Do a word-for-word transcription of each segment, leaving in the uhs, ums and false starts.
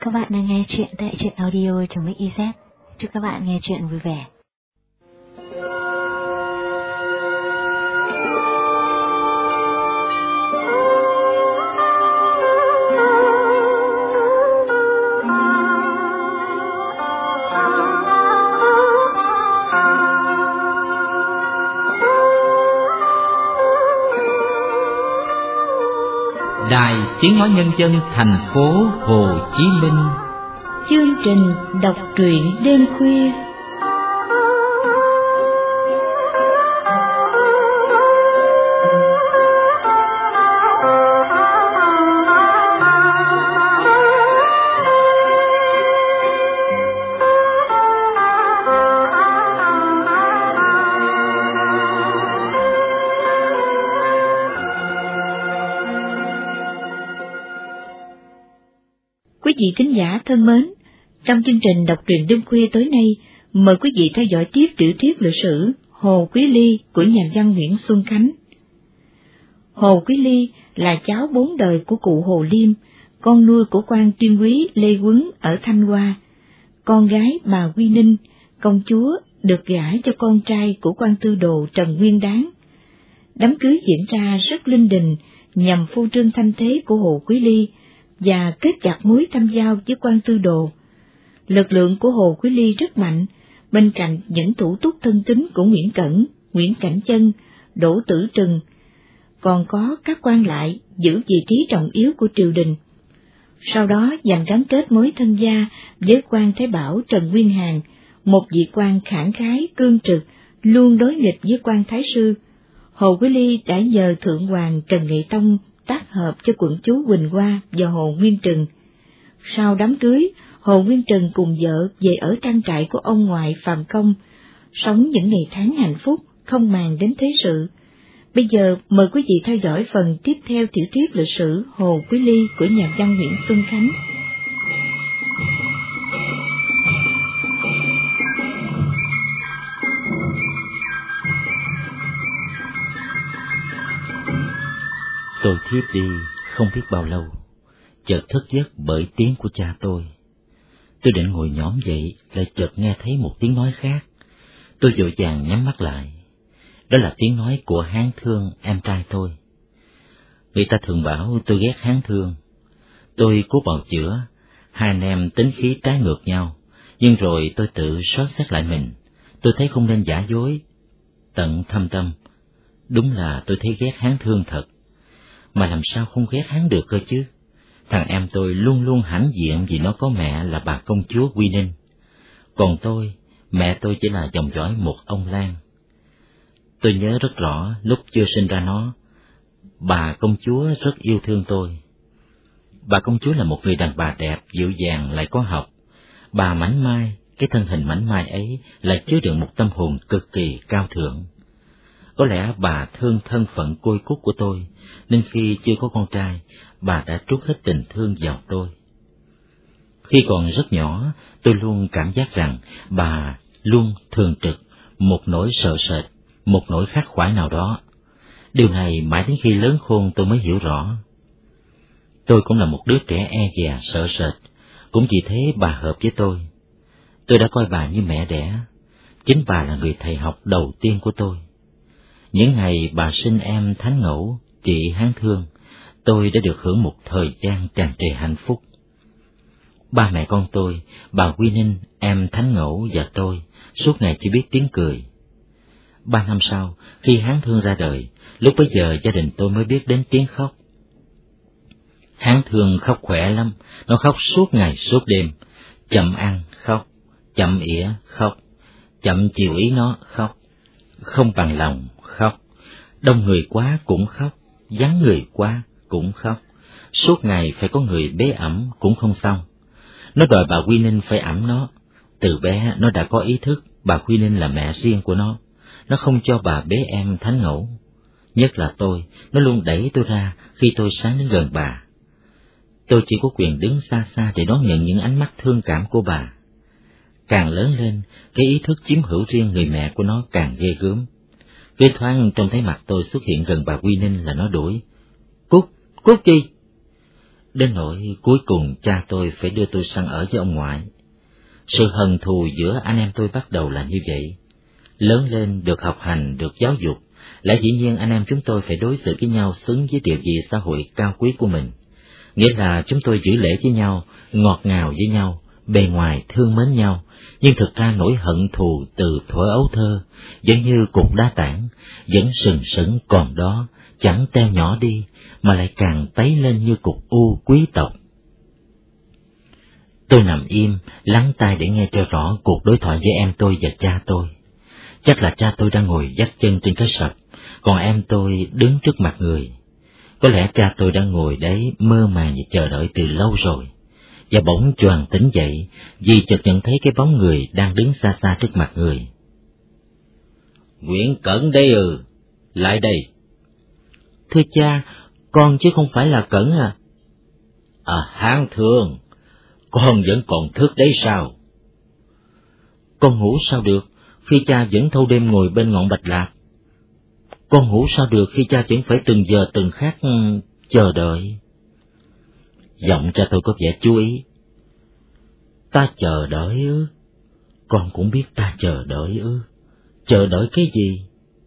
Các bạn đang nghe chuyện tại truyện audio trong Mix i zét. Chúc các bạn nghe chuyện vui vẻ. Đài Tiếng Nói Nhân dân thành phố Hồ Chí Minh. Chương trình đọc truyện đêm khuya. Quý vị thính giả thân mến, trong chương trình đọc truyện đêm khuya tối nay, mời quý vị theo dõi tiếp tiểu thuyết lịch sử Hồ Quý Ly của nhà văn Nguyễn Xuân Khánh. Hồ Quý Ly là cháu bốn đời của cụ Hồ Liêm, con nuôi của quan tuyên úy Lê Quấn ở Thanh Hoa. Con gái bà Quy Ninh, công chúa, được gả cho con trai của quan tư đồ Trần Nguyên Đáng. Đám cưới diễn ra rất linh đình nhằm phô trương thanh thế của Hồ Quý Ly và kết chặt mối thâm giao với quan tư đồ. Lực lượng của Hồ Quý Ly rất mạnh, bên cạnh những thủ túc thân tín của Nguyễn Cẩn, Nguyễn Cảnh Chân, Đỗ Tử Trừng, còn có các quan lại giữ vị trí trọng yếu của triều đình. Sau đó giành gắn kết mối thân gia với quan Thái Bảo Trần Nguyên Hàn, một vị quan khẳng khái cương trực, luôn đối nghịch với quan Thái Sư. Hồ Quý Ly đã nhờ Thượng Hoàng Trần Nghệ Tông tác hợp cho quận chúa Quỳnh Hoa và Hồ Nguyên Trừng. Sau đám cưới, Hồ Nguyên Trừng cùng vợ về ở trang trại của ông ngoại Phạm Công, sống những ngày tháng hạnh phúc, không màng đến thế sự. Bây giờ mời quý vị theo dõi phần tiếp theo tiểu thuyết lịch sử Hồ Quý Ly của nhà văn Nguyễn Xuân Khánh. Tôi thiếp đi không biết bao lâu, chợt thức giấc bởi tiếng của cha tôi. Tôi định ngồi nhõm dậy, lại chợt nghe thấy một tiếng nói khác. Tôi vội vàng nhắm mắt lại. Đó là tiếng nói của Hán Thương, em trai tôi. Người ta thường bảo tôi ghét Hán Thương. Tôi cố bào chữa, hai anh em tính khí trái ngược nhau, nhưng rồi tôi tự xót xét lại mình. Tôi thấy không nên giả dối. Tận thâm tâm, đúng là tôi thấy ghét Hán Thương thật. Mà làm sao không ghét hắn được cơ chứ? Thằng em tôi luôn luôn hãnh diện vì nó có mẹ là bà công chúa Quy Ninh. Còn tôi, mẹ tôi chỉ là dòng dõi một ông Lan. Tôi nhớ rất rõ lúc chưa sinh ra nó, bà công chúa rất yêu thương tôi. Bà công chúa là một người đàn bà đẹp, dịu dàng lại có học. Bà mảnh mai, cái thân hình mảnh mai ấy lại chứa đựng một tâm hồn cực kỳ cao thượng. Có lẽ bà thương thân phận côi cút của tôi, nên khi chưa có con trai, bà đã trút hết tình thương vào tôi. Khi còn rất nhỏ, tôi luôn cảm giác rằng bà luôn thường trực một nỗi sợ sệt, một nỗi khắc khoải nào đó. Điều này mãi đến khi lớn khôn tôi mới hiểu rõ. Tôi cũng là một đứa trẻ e dè sợ sệt, cũng vì thế bà hợp với tôi. Tôi đã coi bà như mẹ đẻ, chính bà là người thầy học đầu tiên của tôi. Những ngày bà sinh em Thánh Ngẫu, chị Hán Thương, tôi đã được hưởng một thời gian tràn trề hạnh phúc. Ba mẹ con tôi, bà Quy Ninh, em Thánh Ngẫu và tôi, suốt ngày chỉ biết tiếng cười. Ba năm sau, khi Hán Thương ra đời, lúc bấy giờ gia đình tôi mới biết đến tiếng khóc. Hán Thương khóc khỏe lắm, nó khóc suốt ngày suốt đêm, chậm ăn khóc, chậm ỉa khóc, chậm chiều ý nó khóc, không bằng lòng khóc, đông người quá cũng khóc, vắng người quá cũng khóc, suốt ngày phải có người bế ẵm cũng không xong. Nó đòi bà Quy Ninh phải ẵm nó. Từ bé nó đã có ý thức bà Quy Ninh là mẹ riêng của nó. Nó không cho bà bế em Thánh Ngẫu. Nhất là tôi, nó luôn đẩy tôi ra khi tôi sáng đến gần bà. Tôi chỉ có quyền đứng xa xa để đón nhận những ánh mắt thương cảm của bà. Càng lớn lên, cái ý thức chiếm hữu riêng người mẹ của nó càng ghê gớm. Cái thoáng trông thấy mặt tôi xuất hiện gần bà Quy Ninh là nó đuổi. Cút, cút đi! Đến nỗi cuối cùng cha tôi phải đưa tôi sang ở với ông ngoại. Sự hận thù giữa anh em tôi bắt đầu là như vậy. Lớn lên, được học hành, được giáo dục, lẽ dĩ nhiên anh em chúng tôi phải đối xử với nhau xứng với địa vị xã hội cao quý của mình. Nghĩa là chúng tôi giữ lễ với nhau, ngọt ngào với nhau, bề ngoài thương mến nhau, nhưng thực ra nỗi hận thù từ thuở ấu thơ, vẫn như cục đá tảng, vẫn sừng sững còn đó, chẳng teo nhỏ đi, mà lại càng tấy lên như cục u quý tộc. Tôi nằm im, lắng tai để nghe cho rõ cuộc đối thoại với em tôi và cha tôi. Chắc là cha tôi đang ngồi vắt chân trên cái sập, còn em tôi đứng trước mặt người. Có lẽ cha tôi đang ngồi đấy mơ màng và chờ đợi từ lâu rồi, và bỗng choàng tỉnh dậy vì chợt nhận thấy cái bóng người đang đứng xa xa trước mặt người. Nguyễn Cẩn đây ừ, lại đây. Thưa cha, con chứ không phải là Cẩn à. À, Hán Thương, con vẫn còn thức đấy sao? Con ngủ sao được khi cha vẫn thâu đêm ngồi bên ngọn Bạch Lạc? Con ngủ sao được khi cha vẫn phải từng giờ từng khắc chờ đợi? Giọng cha tôi có vẻ chú ý. Ta chờ đợi ư? Con cũng biết ta chờ đợi ư? Chờ đợi cái gì?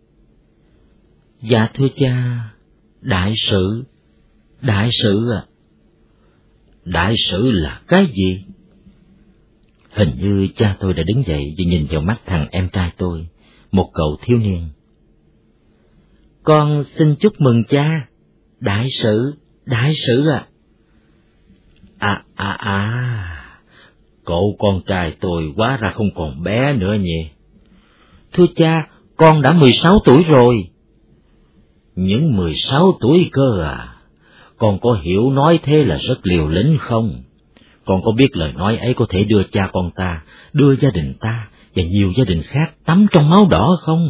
Dạ thưa cha, đại sự. Đại sự à? Đại sự là cái gì? Hình như cha tôi đã đứng dậy và nhìn vào mắt thằng em trai tôi, một cậu thiếu niên. Con xin chúc mừng cha. Đại sự, đại sự à? À, à, à, cậu con trai tôi hóa ra không còn bé nữa nhỉ? Thưa cha, con đã mười sáu tuổi rồi. Những mười sáu tuổi cơ à? Con có hiểu nói thế là rất liều lĩnh không? Con có biết lời nói ấy có thể đưa cha con ta, đưa gia đình ta và nhiều gia đình khác tắm trong máu đỏ không?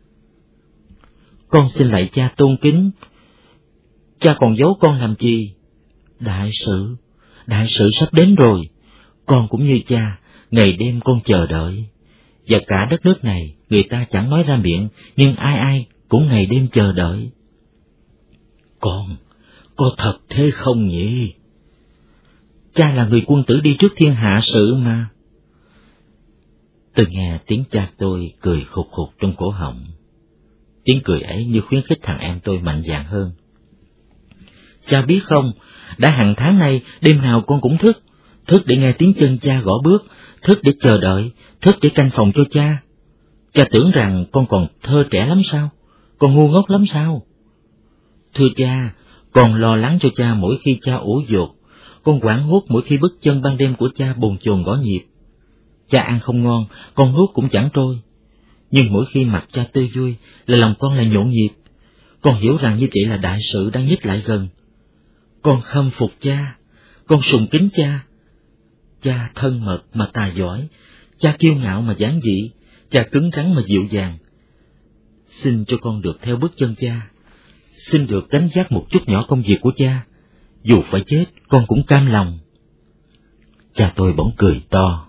Con xin lạy cha tôn kính. Cha còn giấu con làm chi? Đại sự, đại sự sắp đến rồi. Con cũng như cha, ngày đêm con chờ đợi. Và cả đất nước này, người ta chẳng nói ra miệng, nhưng ai ai cũng ngày đêm chờ đợi. Con, có thật thế không nhỉ? Cha là người quân tử đi trước thiên hạ sự mà. Tôi nghe tiếng cha tôi cười khục khục trong cổ họng. Tiếng cười ấy như khuyến khích thằng em tôi mạnh dạn hơn. Cha biết không, đã hàng tháng nay đêm nào con cũng thức, thức để nghe tiếng chân cha gõ bước, thức để chờ đợi, thức để canh phòng cho cha. Cha tưởng rằng con còn thơ trẻ lắm sao? Con ngu ngốc lắm sao? Thưa cha, con lo lắng cho cha mỗi khi cha ủ dột, con hoảng hốt mỗi khi bước chân ban đêm của cha bồn chồn gõ nhịp. Cha ăn không ngon, con nuốt cũng chẳng trôi. Nhưng mỗi khi mặt cha tươi vui là lòng con lại nhộn nhịp. Con hiểu rằng như vậy là đại sự đang nhích lại gần. Con khâm phục cha, con sùng kính cha. Cha thân mật mà tài giỏi, cha kiêu ngạo mà giản dị, cha cứng rắn mà dịu dàng. Xin cho con được theo bước chân cha, xin được gánh vác một chút nhỏ công việc của cha, dù phải chết con cũng cam lòng. Cha tôi bỗng cười to.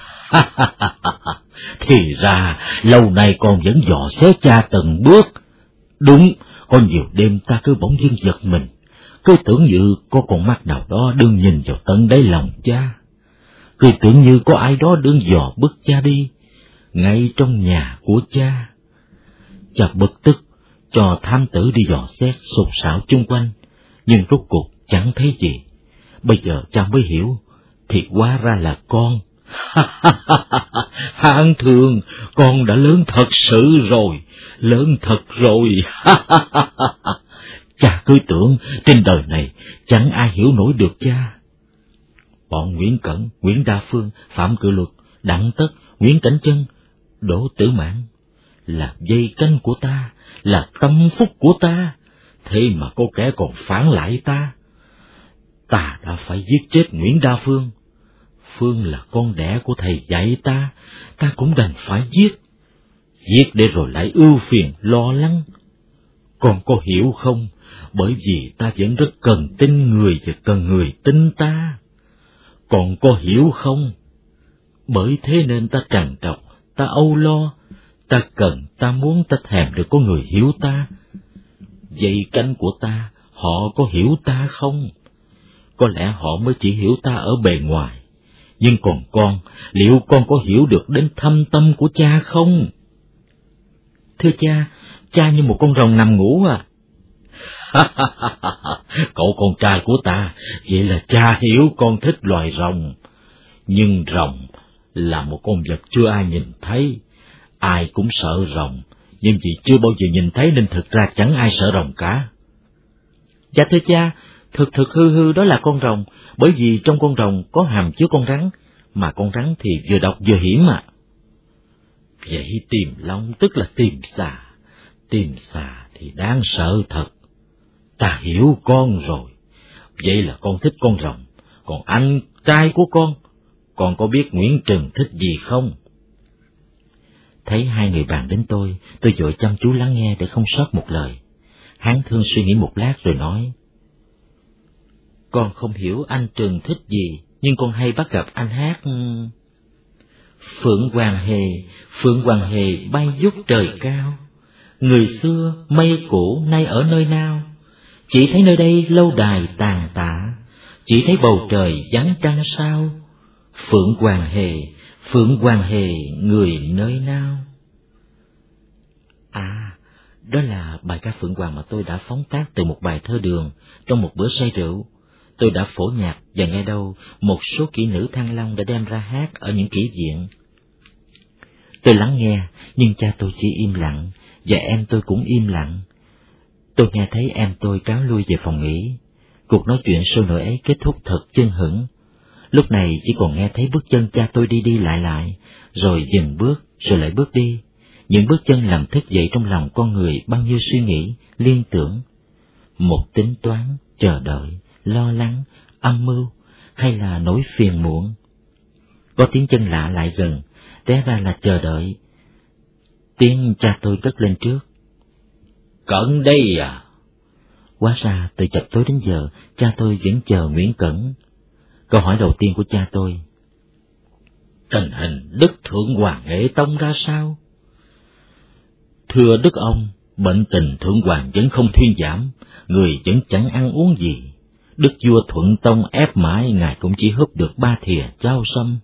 Thì ra lâu nay con vẫn dò xét cha từng bước. Đúng, có nhiều đêm ta cứ bỗng dưng giật mình, cứ tưởng như có con mắt nào đó đương nhìn vào tận đáy lòng cha, cứ tưởng như có ai đó đương dò bước cha đi, ngay trong nhà của cha. Cha bực tức cho thám tử đi dò xét sục sạo chung quanh, nhưng rốt cuộc chẳng thấy gì. Bây giờ cha mới hiểu, thì hóa ra là con. Hán Thương, con đã lớn thật sự rồi, lớn thật rồi. Cha cứ tưởng trên đời này chẳng ai hiểu nổi được cha. Bọn Nguyễn Cẩn, Nguyễn Đa Phương, Phạm Cự Luật, Đặng Tất, Nguyễn Cảnh Chân, Đỗ Tử Mãn là dây cánh của ta, là tâm phúc của ta, thế mà có kẻ còn phản lại ta. Ta đã phải giết chết Nguyễn Đa Phương. Phương là con đẻ của thầy dạy ta, ta cũng đành phải giết. Giết để rồi lại ưu phiền lo lắng. Con có hiểu không? Bởi vì ta vẫn rất cần tin người và cần người tin ta. Con có hiểu không? Bởi thế nên ta trằn trọc, ta âu lo, ta cần, ta muốn, ta thèm được có người hiểu ta. Dây cánh của ta, họ có hiểu ta không? có lẽ họ mới chỉ hiểu ta ở bề ngoài, nhưng còn con, liệu con có hiểu được đến thâm tâm của cha không? Thưa cha, cha như một con rồng nằm ngủ à. Cậu con trai của ta, vậy là cha hiểu con thích loài rồng. Nhưng rồng là một con vật chưa ai nhìn thấy. Ai cũng sợ rồng, nhưng vì chưa bao giờ nhìn thấy nên thực ra chẳng ai sợ rồng cả. Dạ thưa cha, thực thực hư hư đó là con rồng, bởi vì trong con rồng có hàm chứa con rắn, mà con rắn thì vừa độc vừa hiểm mà. Vậy tìm long tức là tìm xà, tìm xà thì đáng sợ thật. Ta hiểu con rồi, vậy là con thích con rồng, còn anh trai của con, con có biết Nguyễn Trừng thích gì không? Thấy hai người bạn đến tôi, tôi vội chăm chú lắng nghe để không sót một lời. Hán Thương suy nghĩ một lát rồi nói: Con không hiểu anh Trừng thích gì, nhưng con hay bắt gặp anh hát Phượng Hoàng Hề, Phượng Hoàng Hề bay vút trời cao. Người xưa mây cũ nay ở nơi nào? Chỉ thấy nơi đây lâu đài tàn tạ, chỉ thấy bầu trời vắng trăng sao. Phượng Hoàng Hề, Phượng Hoàng Hề, người nơi nào? À, đó là bài ca Phượng Hoàng mà tôi đã phóng tác từ một bài thơ đường trong một bữa say rượu. Tôi đã phổ nhạc và nghe đâu một số kỹ nữ Thăng Long đã đem ra hát ở những kỹ viện. Tôi lắng nghe, nhưng cha tôi chỉ im lặng, và em tôi cũng im lặng. Tôi nghe thấy em tôi cáo lui về phòng nghỉ. Cuộc nói chuyện sôi nổi ấy kết thúc thật chân hững. Lúc này chỉ còn nghe thấy bước chân cha tôi đi đi lại lại, rồi dừng bước, rồi lại bước đi. Những bước chân làm thức dậy trong lòng con người bao nhiêu suy nghĩ, liên tưởng. Một tính toán, chờ đợi, lo lắng, âm mưu, hay là nỗi phiền muộn. Có tiếng chân lạ lại gần, té ra là chờ đợi. Tiếng cha tôi cất lên trước: Cẩn đây à? Hóa ra từ chập tối đến giờ, cha tôi vẫn chờ Nguyễn Cẩn. Câu hỏi đầu tiên của cha tôi: Tình hình Đức Thượng Hoàng Nghệ Tông ra sao? Thưa Đức ông, bệnh tình Thượng Hoàng vẫn không thuyên giảm, người vẫn chẳng ăn uống gì. Đức vua Thuận Tông ép mãi, ngài cũng chỉ húp được ba thìa chao sâm.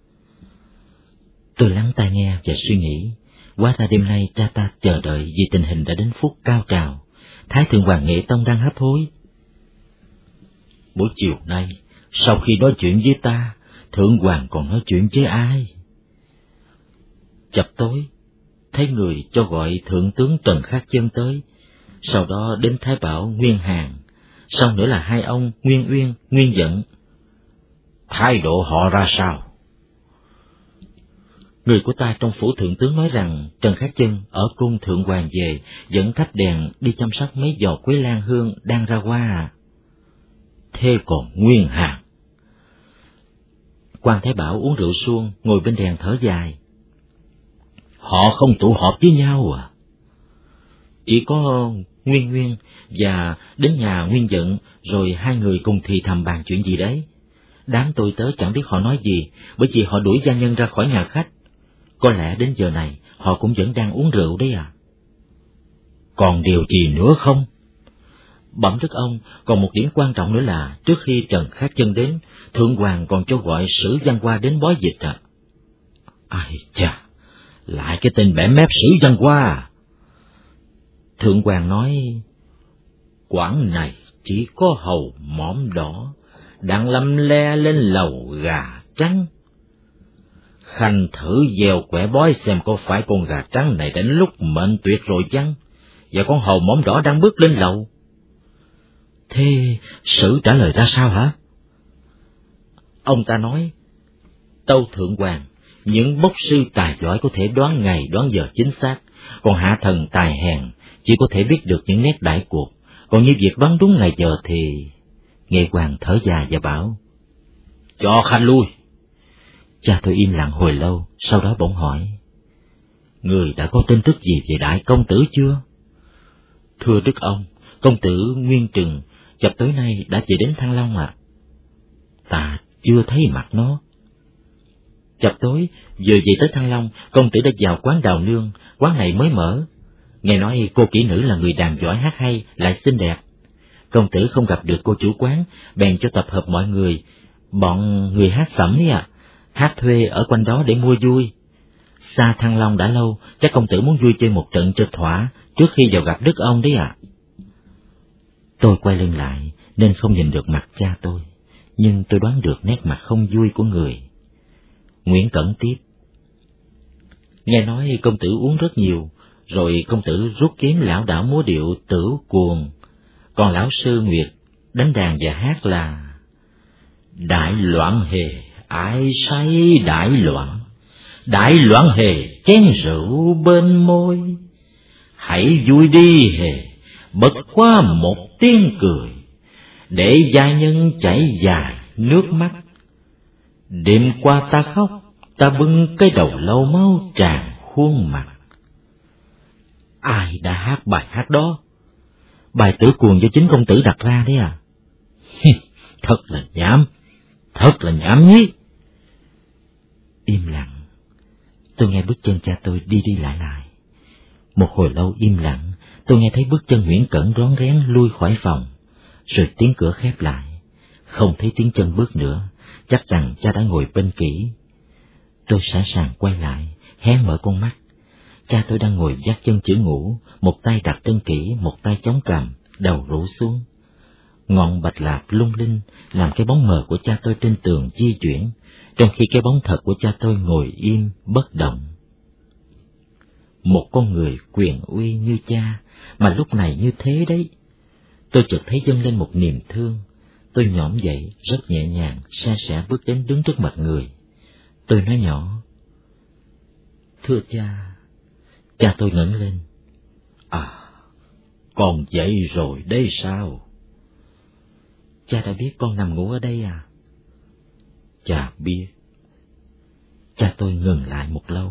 Tôi lắng tai nghe và suy nghĩ. Hóa ra đêm nay cha ta chờ đợi vì tình hình đã đến phút cao trào. Thái Thượng Hoàng Nghệ Tông đang hấp hối. Buổi chiều nay, sau khi nói chuyện với ta, Thượng Hoàng còn nói chuyện với ai? Chập tối, thấy người cho gọi Thượng tướng Trần Khát Chân tới, sau đó đến Thái Bảo Nguyên Hàn, sau nữa là hai ông Nguyên Uyên, Nguyên Dận. Thái độ họ ra sao? Người của ta trong phủ thượng tướng nói rằng Trần Khát Chân ở cung Thượng Hoàng về, dẫn thắp đèn đi chăm sóc mấy giò quế lan hương đang ra hoa à. Thế còn Nguyên Hàn? Quan Thái Bảo uống rượu suông, ngồi bên đèn thở dài. Họ không tụ họp với nhau à? Chỉ có Nguyên Nguyên và đến nhà Nguyên Dận, rồi hai người cùng thì thầm bàn chuyện gì đấy. Đám tôi tớ chẳng biết họ nói gì, bởi vì họ đuổi gia nhân ra khỏi nhà khách. Có lẽ đến giờ này họ cũng vẫn đang uống rượu đấy à. Còn điều gì nữa không? Bẩm đức ông, còn một điểm quan trọng nữa là trước khi Trần Khát Chân đến, Thượng Hoàng còn cho gọi Sử Văn Hoa đến bói dịch à. Ai chà, lại cái tên bẻ mép Sử Văn Hoa à? Thượng Hoàng nói: Quảng này chỉ có hầu mõm đỏ, đang lăm le lên lầu gà trắng. Khanh thử gieo quẻ bói xem có phải con gà trắng này đến lúc mệnh tuyệt rồi chăng, và con hầu mõm đỏ đang bước lên lầu. Thế Sử trả lời ra sao hả? Ông ta nói: Tâu Thượng Hoàng, những bốc sư tài giỏi có thể đoán ngày đoán giờ chính xác, còn hạ thần tài hèn chỉ có thể biết được những nét đại cuộc, còn như việc đoán đúng ngày giờ thì... Nghệ Hoàng thở dài và bảo: Cho Khanh lui. Cha tôi im lặng hồi lâu, sau đó bỗng hỏi: Người đã có tin tức gì về đại công tử chưa? Thưa đức ông, công tử Nguyên Trừng chập tối nay đã về đến Thăng Long ạ. À? Ta chưa thấy mặt nó. Chập tối vừa về tới Thăng Long, công tử đã vào quán Đào Nương, quán này mới mở. Nghe nói cô kỹ nữ là người đàn giỏi hát hay, lại xinh đẹp. công tử không gặp được cô chủ quán, bèn cho tập hợp mọi người, bọn người hát sẩm ấy à, hát thuê ở quanh đó để mua vui. Xa Thăng Long đã lâu, chắc công tử muốn vui chơi một trận cho thỏa, trước khi vào gặp đức ông đấy ạ. À. Tôi quay lưng lại, nên không nhìn được mặt cha tôi, nhưng tôi đoán được nét mặt không vui của người. Nguyễn Cẩn tiếp: Nghe nói công tử uống rất nhiều, rồi công tử rút kiếm lão đảo múa điệu Tửu Cuồng, còn lão sư Nguyệt đánh đàn và hát là Đại loạn hề, ai say đại loạn, đại loạn hề, chén rượu bên môi. Hãy vui đi hề, bật qua một tiếng cười, để gia nhân chảy dài nước mắt. Đêm qua ta khóc, ta bưng cái đầu lâu máu tràn khuôn mặt. Ai đã hát bài hát đó? Bài Tửu Cuồng do chính công tử đặt ra đấy à? Thật là nhảm, thật là nhảm nhí. Im lặng, tôi nghe bước chân cha tôi đi đi lại lại. Một hồi lâu im lặng, tôi nghe thấy bước chân Nguyễn Cẩn rón rén lui khỏi phòng, rồi tiếng cửa khép lại. Không thấy tiếng chân bước nữa, chắc rằng cha đã ngồi bên kỹ. Tôi sẵn sàng quay lại, hé mở con mắt. Cha tôi đang ngồi vắt chân chữ ngủ, một tay đặt trên kỹ, một tay chống cằm, đầu rũ xuống. Ngọn bạch lạp lung linh làm cái bóng mờ của cha tôi trên tường di chuyển, trong khi cái bóng thật của cha tôi ngồi im bất động. Một con người quyền uy như cha mà lúc này như thế đấy. Tôi chợt thấy dâng lên một niềm thương. Tôi nhõm dậy rất nhẹ nhàng, sa sẻ bước đến đứng trước mặt người. Tôi nói nhỏ: Thưa cha. Cha tôi ngẩng lên: À, con dậy rồi đấy sao? Cha đã biết con nằm ngủ ở đây à? Cha biết. Cha tôi ngừng lại một lâu.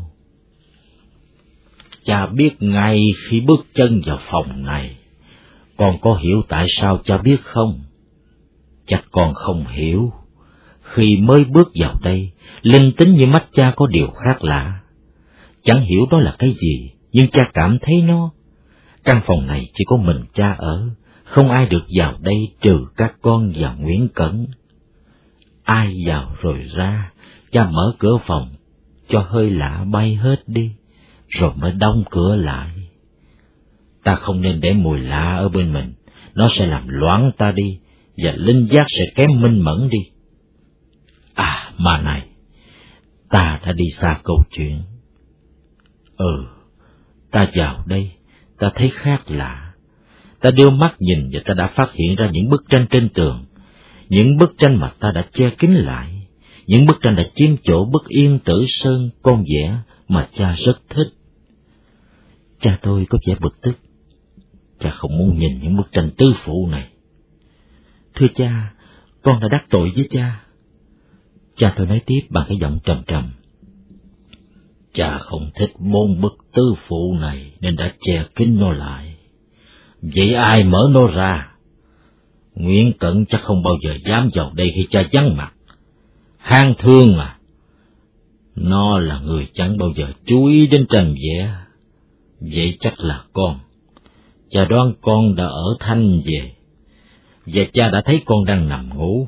Cha biết ngay khi bước chân vào phòng này. Con có hiểu tại sao cha biết không? Chắc con không hiểu. Khi mới bước vào đây, linh tính như mắt cha có điều khác lạ. Chẳng hiểu đó là cái gì, nhưng cha cảm thấy nó. Căn phòng này chỉ có mình cha ở, không ai được vào đây trừ các con và Nguyễn Cẩn. Ai vào rồi ra, cha mở cửa phòng, cho hơi lạ bay hết đi, rồi mới đóng cửa lại. Ta không nên để mùi lạ ở bên mình, nó sẽ làm loãng ta đi, và linh giác sẽ kém minh mẫn đi. À, mà này, ta đã đi xa câu chuyện. Ừ, ta vào đây, ta thấy khác lạ. Ta đưa mắt nhìn và ta đã phát hiện ra những bức tranh trên tường, những bức tranh mà ta đã che kín lại, những bức tranh đã chiếm chỗ bức Yên Tử Sơn con vẽ mà cha rất thích. Cha tôi có vẻ bực tức. Cha không muốn nhìn những bức tranh tứ phụ này. Thưa cha, con đã đắc tội với cha. Cha tôi nói tiếp bằng cái giọng trầm trầm. Cha không thích bốn bức tứ phụ này nên đã che kín nó lại. Vậy ai mở nó ra? Nguyễn Cẩn chắc không bao giờ dám vào đây khi cha vắng mặt. Hang Thương à, nó là người chẳng bao giờ chú ý đến tranh vẽ. Vậy chắc là con. Cha đoán con đã ở Thanh về, và cha đã thấy con đang nằm ngủ.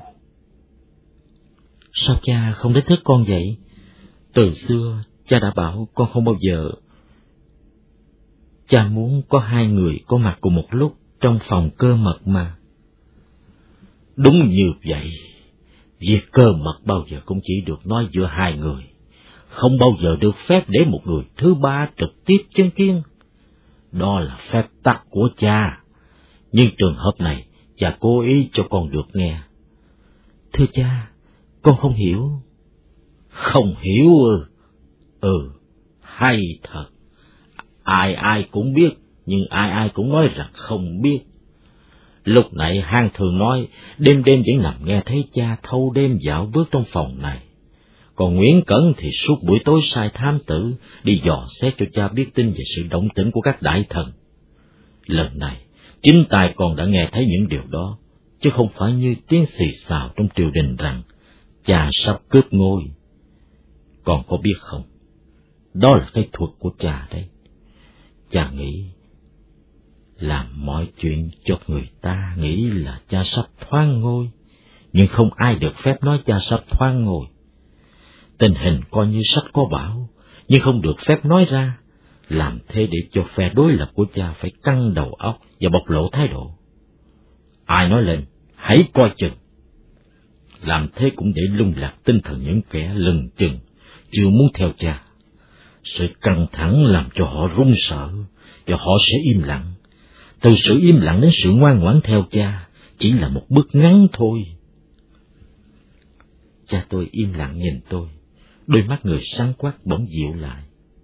Sao cha không đánh thức con vậy? Từ xưa cha đã bảo con không bao giờ. Cha muốn có hai người có mặt cùng một lúc trong phòng cơ mật mà. Đúng như vậy, việc cơ mật bao giờ cũng chỉ được nói giữa hai người, không bao giờ được phép để một người thứ ba trực tiếp chứng kiến. Đó là phép tắc của cha, nhưng trường hợp này cha cố ý cho con được nghe. Thưa cha, con không hiểu. Không hiểu ư? Ừ, hay thật. Ai ai cũng biết, nhưng ai ai cũng nói rằng không biết. Lúc nãy Hang thường nói, đêm đêm vẫn nằm nghe thấy cha thâu đêm dạo bước trong phòng này. Còn Nguyễn Cẩn thì suốt buổi tối sai thám tử, đi dò xét cho cha biết tin về sự động tĩnh của các đại thần. Lần này, chính tai con đã nghe thấy những điều đó, chứ không phải như tiếng xì xào trong triều đình rằng cha sắp cướp ngôi. Con có biết không? Đó là cái thuật của cha đấy. Cha nghĩ, làm mọi chuyện cho người ta nghĩ là cha sắp thoáng ngôi, nhưng không ai được phép nói cha sắp thoáng ngôi. Tình hình coi như sách có bảo, nhưng không được phép nói ra, làm thế để cho phe đối lập của cha phải căng đầu óc và bộc lộ thái độ. Ai nói lên, hãy coi chừng. Làm thế cũng để lung lạc tinh thần những kẻ lừng chừng, chưa muốn theo cha. Sự căng thẳng làm cho họ run sợ, và họ sẽ im lặng. Từ sự im lặng đến sự ngoan ngoãn theo cha, chỉ là một bước ngắn thôi. Cha tôi im lặng nhìn tôi, đôi mắt người sáng quắc bỗng dịu lại.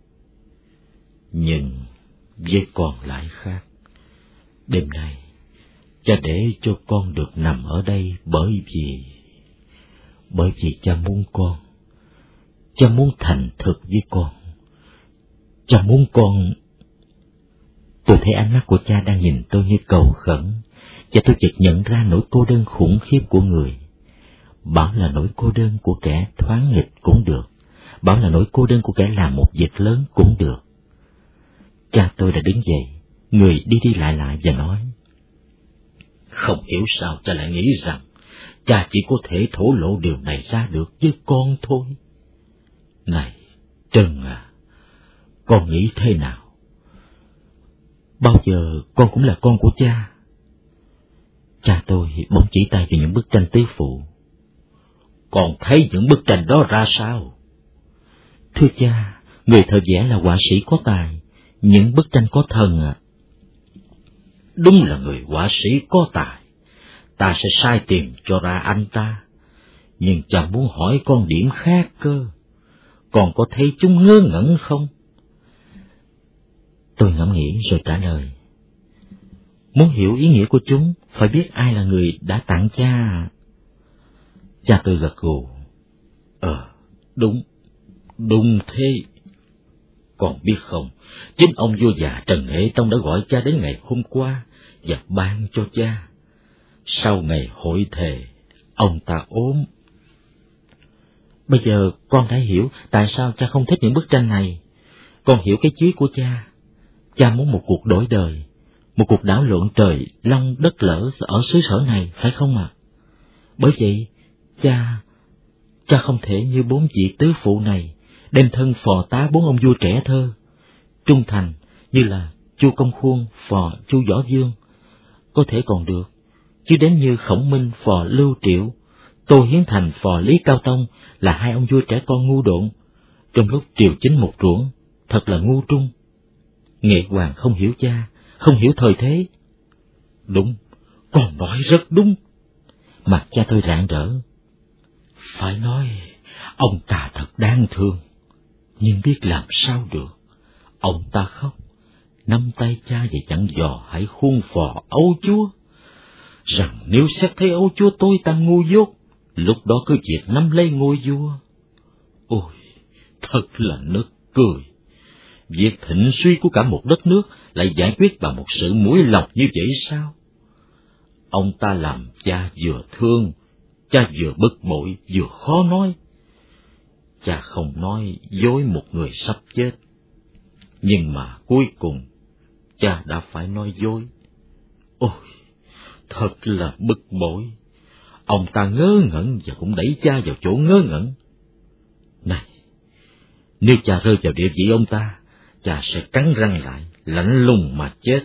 Nhưng với con lại khác. Đêm nay, cha để cho con được nằm ở đây bởi vì... Bởi vì cha muốn con. Cha muốn thành thực với con. Cha muốn con... Tôi thấy ánh mắt của cha đang nhìn tôi như cầu khẩn, và tôi chợt nhận ra nỗi cô đơn khủng khiếp của người. Bảo là nỗi cô đơn của kẻ thoáng nghịch cũng được, bảo là nỗi cô đơn của kẻ làm một việc lớn cũng được. Cha tôi đã đứng dậy, người đi đi lại lại và nói: Không hiểu sao cha lại nghĩ rằng cha chỉ có thể thổ lộ điều này ra được với con thôi. Này, Trân à, con nghĩ thế nào? Bao giờ con cũng là con của cha. Cha tôi bỗng chỉ tay về những bức tranh tứ phụ. Con thấy những bức tranh đó ra sao? Thưa cha, người thợ vẽ là họa sĩ có tài, những bức tranh có thần ạ. À. Đúng là người họa sĩ có tài, ta sẽ sai tiền cho ra anh ta. Nhưng cha muốn hỏi con điểm khác cơ. Con có thấy chúng ngớ ngẩn không? Tôi ngẫm nghĩ rồi trả lời: Muốn hiểu ý nghĩa của chúng, phải biết ai là người đã tặng cha. Cha tôi gật gù. Ờ, đúng, đúng thế. Còn biết không, chính ông vua già Trần Nghệ Tông đã gọi cha đến ngày hôm qua và ban cho cha. Sau ngày hội thề, ông ta ốm. Bây giờ con đã hiểu tại sao cha không thích những bức tranh này. Con hiểu cái chí của cha. Cha muốn một cuộc đổi đời, một cuộc đảo lộn trời long đất lở ở xứ sở này, phải không ạ? À? Bởi vậy, cha, cha không thể như bốn vị tứ phụ này, đem thân phò tá bốn ông vua trẻ thơ, trung thành như là Chu Công Khuôn phò Chu Võ Dương, có thể còn được, chứ đến như Khổng Minh phò Lưu Triệu, Tô Hiến Thành phò Lý Cao Tông là hai ông vua trẻ con ngu độn, trong lúc triều chính một ruộng, thật là ngu trung. Nghệ Hoàng không hiểu cha, không hiểu thời thế. Đúng, con nói rất đúng. Mặt cha tôi rạng rỡ. Phải nói, ông ta thật đáng thương, nhưng biết làm sao được. Ông ta khóc, nắm tay cha và chẳng dò hãy khuôn phò Âu chúa, rằng nếu xét thấy Âu chúa tôi ta ngu dốt, lúc đó cứ việc nắm lấy ngôi vua. Ôi, thật là nực cười. Việc thịnh suy của cả một đất nước lại giải quyết bằng một sự mũi lọc như vậy sao? Ông ta làm cha vừa thương, cha vừa bực bội, vừa khó nói. Cha không nói dối một người sắp chết, nhưng mà cuối cùng cha đã phải nói dối. Ôi, thật là bực bội. Ông ta ngớ ngẩn và cũng đẩy cha vào chỗ ngớ ngẩn. Này, nếu cha rơi vào địa vị ông ta, cha sẽ cắn răng lại, lạnh lùng mà chết.